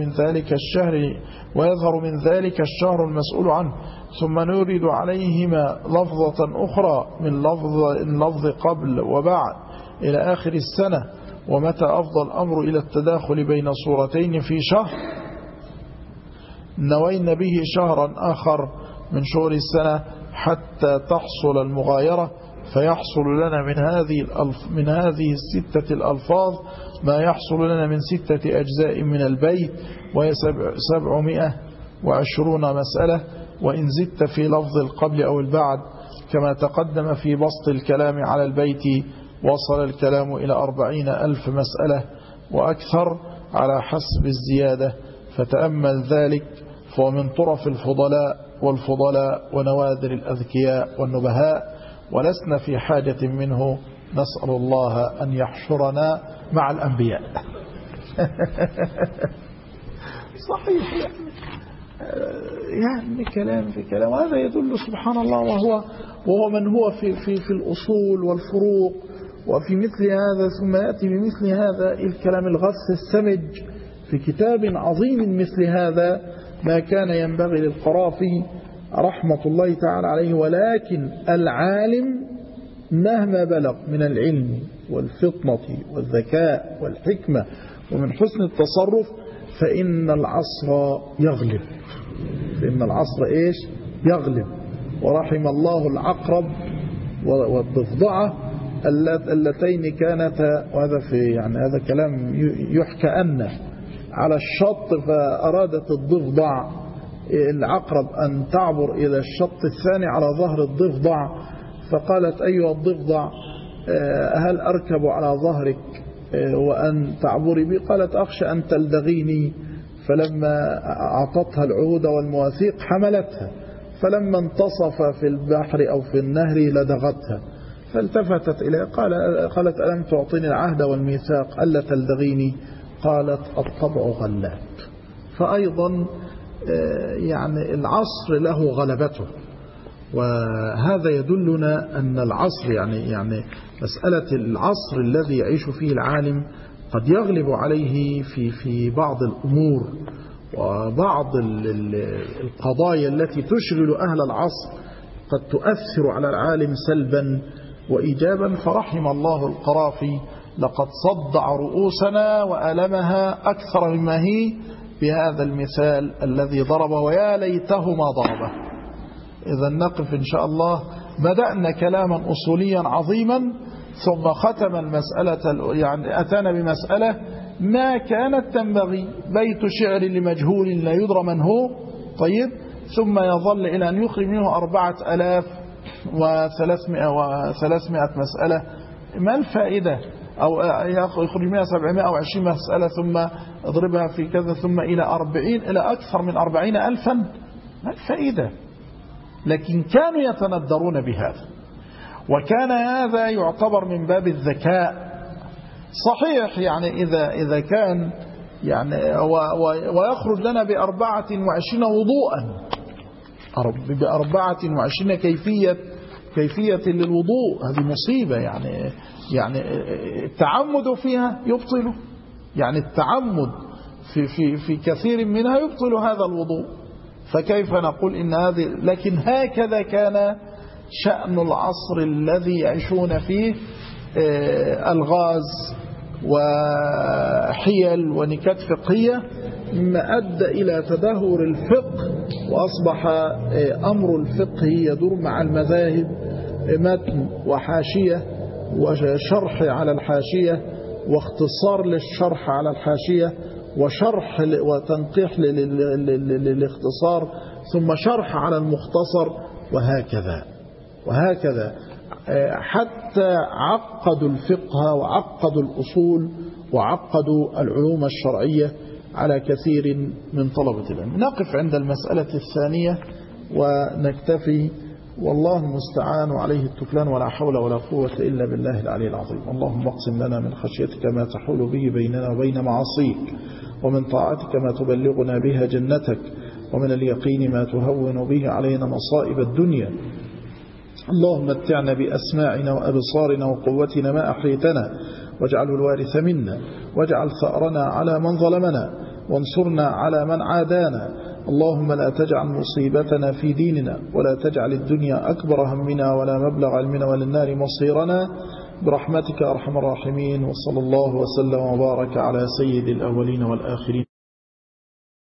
Speaker 1: من ذلك الشهر المسؤول عنه. ثم نورد عليهما لفظة أخرى من لفظ قبل وبعد إلى آخر السنة. ومتى أفضى الأمر إلى التداخل بين صورتين في شهر، نوينا به شهرا آخر من شهور السنة حتى تحصل المغايرة، فيحصل لنا من هذه 6 الألفاظ ما يحصل لنا من 6 أجزاء من البيت، وهي 720 مسألة. وإن زدت في لفظ القبل أو البعد كما تقدم في بسط الكلام على البيت، وصل الكلام إلى 40,000 مسألة وأكثر على حسب الزيادة، فتأمل ذلك، فهو من طرف الفضلاء ونوادر الأذكياء والنبهاء، ولسنا في حاجة منه، نسأل الله أن يحشرنا مع الأنبياء. صحيح يعني كلام في كلام، وهذا يدل سبحان الله، وهو من هو في الأصول والفروق وفي مثل هذا، ثم يأتي بمثل هذا الكلام الغث السمج في كتاب عظيم مثل هذا، ما كان ينبغي للقرافي رحمة الله تعالى عليه. ولكن العالم مهما بلغ من العلم والفطنة والذكاء والحكمة ومن حسن التصرف، فإن العصر يغلب، يغلب. ورحم الله العقرب والضفدعة اللتين كانتا، وهذا هذا كلام يحكى أن على الشط، فأرادت الضفدع العقرب أن تعبر إلى الشط الثاني على ظهر الضفدع، فقالت أيها الضفدع هل أركب على ظهرك وأن تعبري بي؟ قالت أخشى أن تلدغيني. فلما أعطتها العهود والمواثيق حملتها، فلما انتصف في البحر أو في النهر لدغتها، فالتفتت إليه قالت ألم تعطيني العهد والميثاق ألا تلدغيني؟ قالت الطبع غلاب. فأيضا يعني العصر له غلبته، وهذا يدلنا أن العصر يعني مسألة العصر الذي يعيش فيه العالم قد يغلب عليه في بعض الأمور وبعض القضايا التي تشغل أهل العصر قد تؤثر على العالم سلبا وإيجابا. فرحم الله القرافي، لقد صدع رؤوسنا وألمها أكثر مما هي بهذا المثال الذي ضربه، ويا ليته ما ضربه. إذا نقف إن شاء الله. بدأنا كلاما أصوليا عظيما، ثم ختم المسألة، يعني أتانا بمسألة ما كانت تنبغي، بيت شعر لمجهول لا يدرى من هو. طيب، ثم يظل إلى أن يخرج منه 4300 مسألة. ما الفائدة؟ أو يخرج منها 720 مسألة ثم اضربها في كذا، ثم إلى أكثر من 40,000. ما الفائدة؟ لكن كانوا يتندرون بهذا، وكان هذا يعتبر من باب الذكاء. صحيح، يعني إذا كان يعني ويخرج لنا ب24 وضوءا، ب24 كيفية للوضوء، هذه مصيبة. يعني التعمد فيها يبطل، يعني التعمد في كثير منها يبطل هذا الوضوء، فكيف نقول إن هذه؟ لكن هكذا كان شأن العصر الذي يعيشون فيه، الغاز وحيل ونكات فقهية، مما أدى إلى تدهور الفقه، وأصبح أمر الفقه يدور مع المذاهب، متن وحاشية وشرح على الحاشية واختصار للشرح على الحاشية وشرح وتنقيح للاختصار ثم شرح على المختصر، وهكذا حتى عقدوا الفقه وعقدوا الأصول وعقدوا العلوم الشرعية على كثير من طلبة العلم. نقف عند المسألة الثانية ونكتفي، والله المستعان وعليه التكلان، ولا حول ولا قوة إلا بالله العلي العظيم. اللهم اقسم لنا من خشيتك ما تحول به بيننا وبين معاصيك، ومن طاعتك ما تبلغنا بها جنتك، ومن اليقين ما تهون به علينا مصائب الدنيا. اللهم متعنا بأسماعنا وأبصارنا وقوتنا ما أحيتنا، واجعله الوارث منا، واجعل ثأرنا على من ظلمنا، وانصرنا على من عادانا. اللهم لا تجعل مصيبتنا في ديننا، ولا تجعل الدنيا أكبر همنا ولا مبلغ علمنا ولا النار مصيرنا، برحمتك أرحم الراحمين. وصلى الله وسلم وبارك على سيد الأولين والآخرين.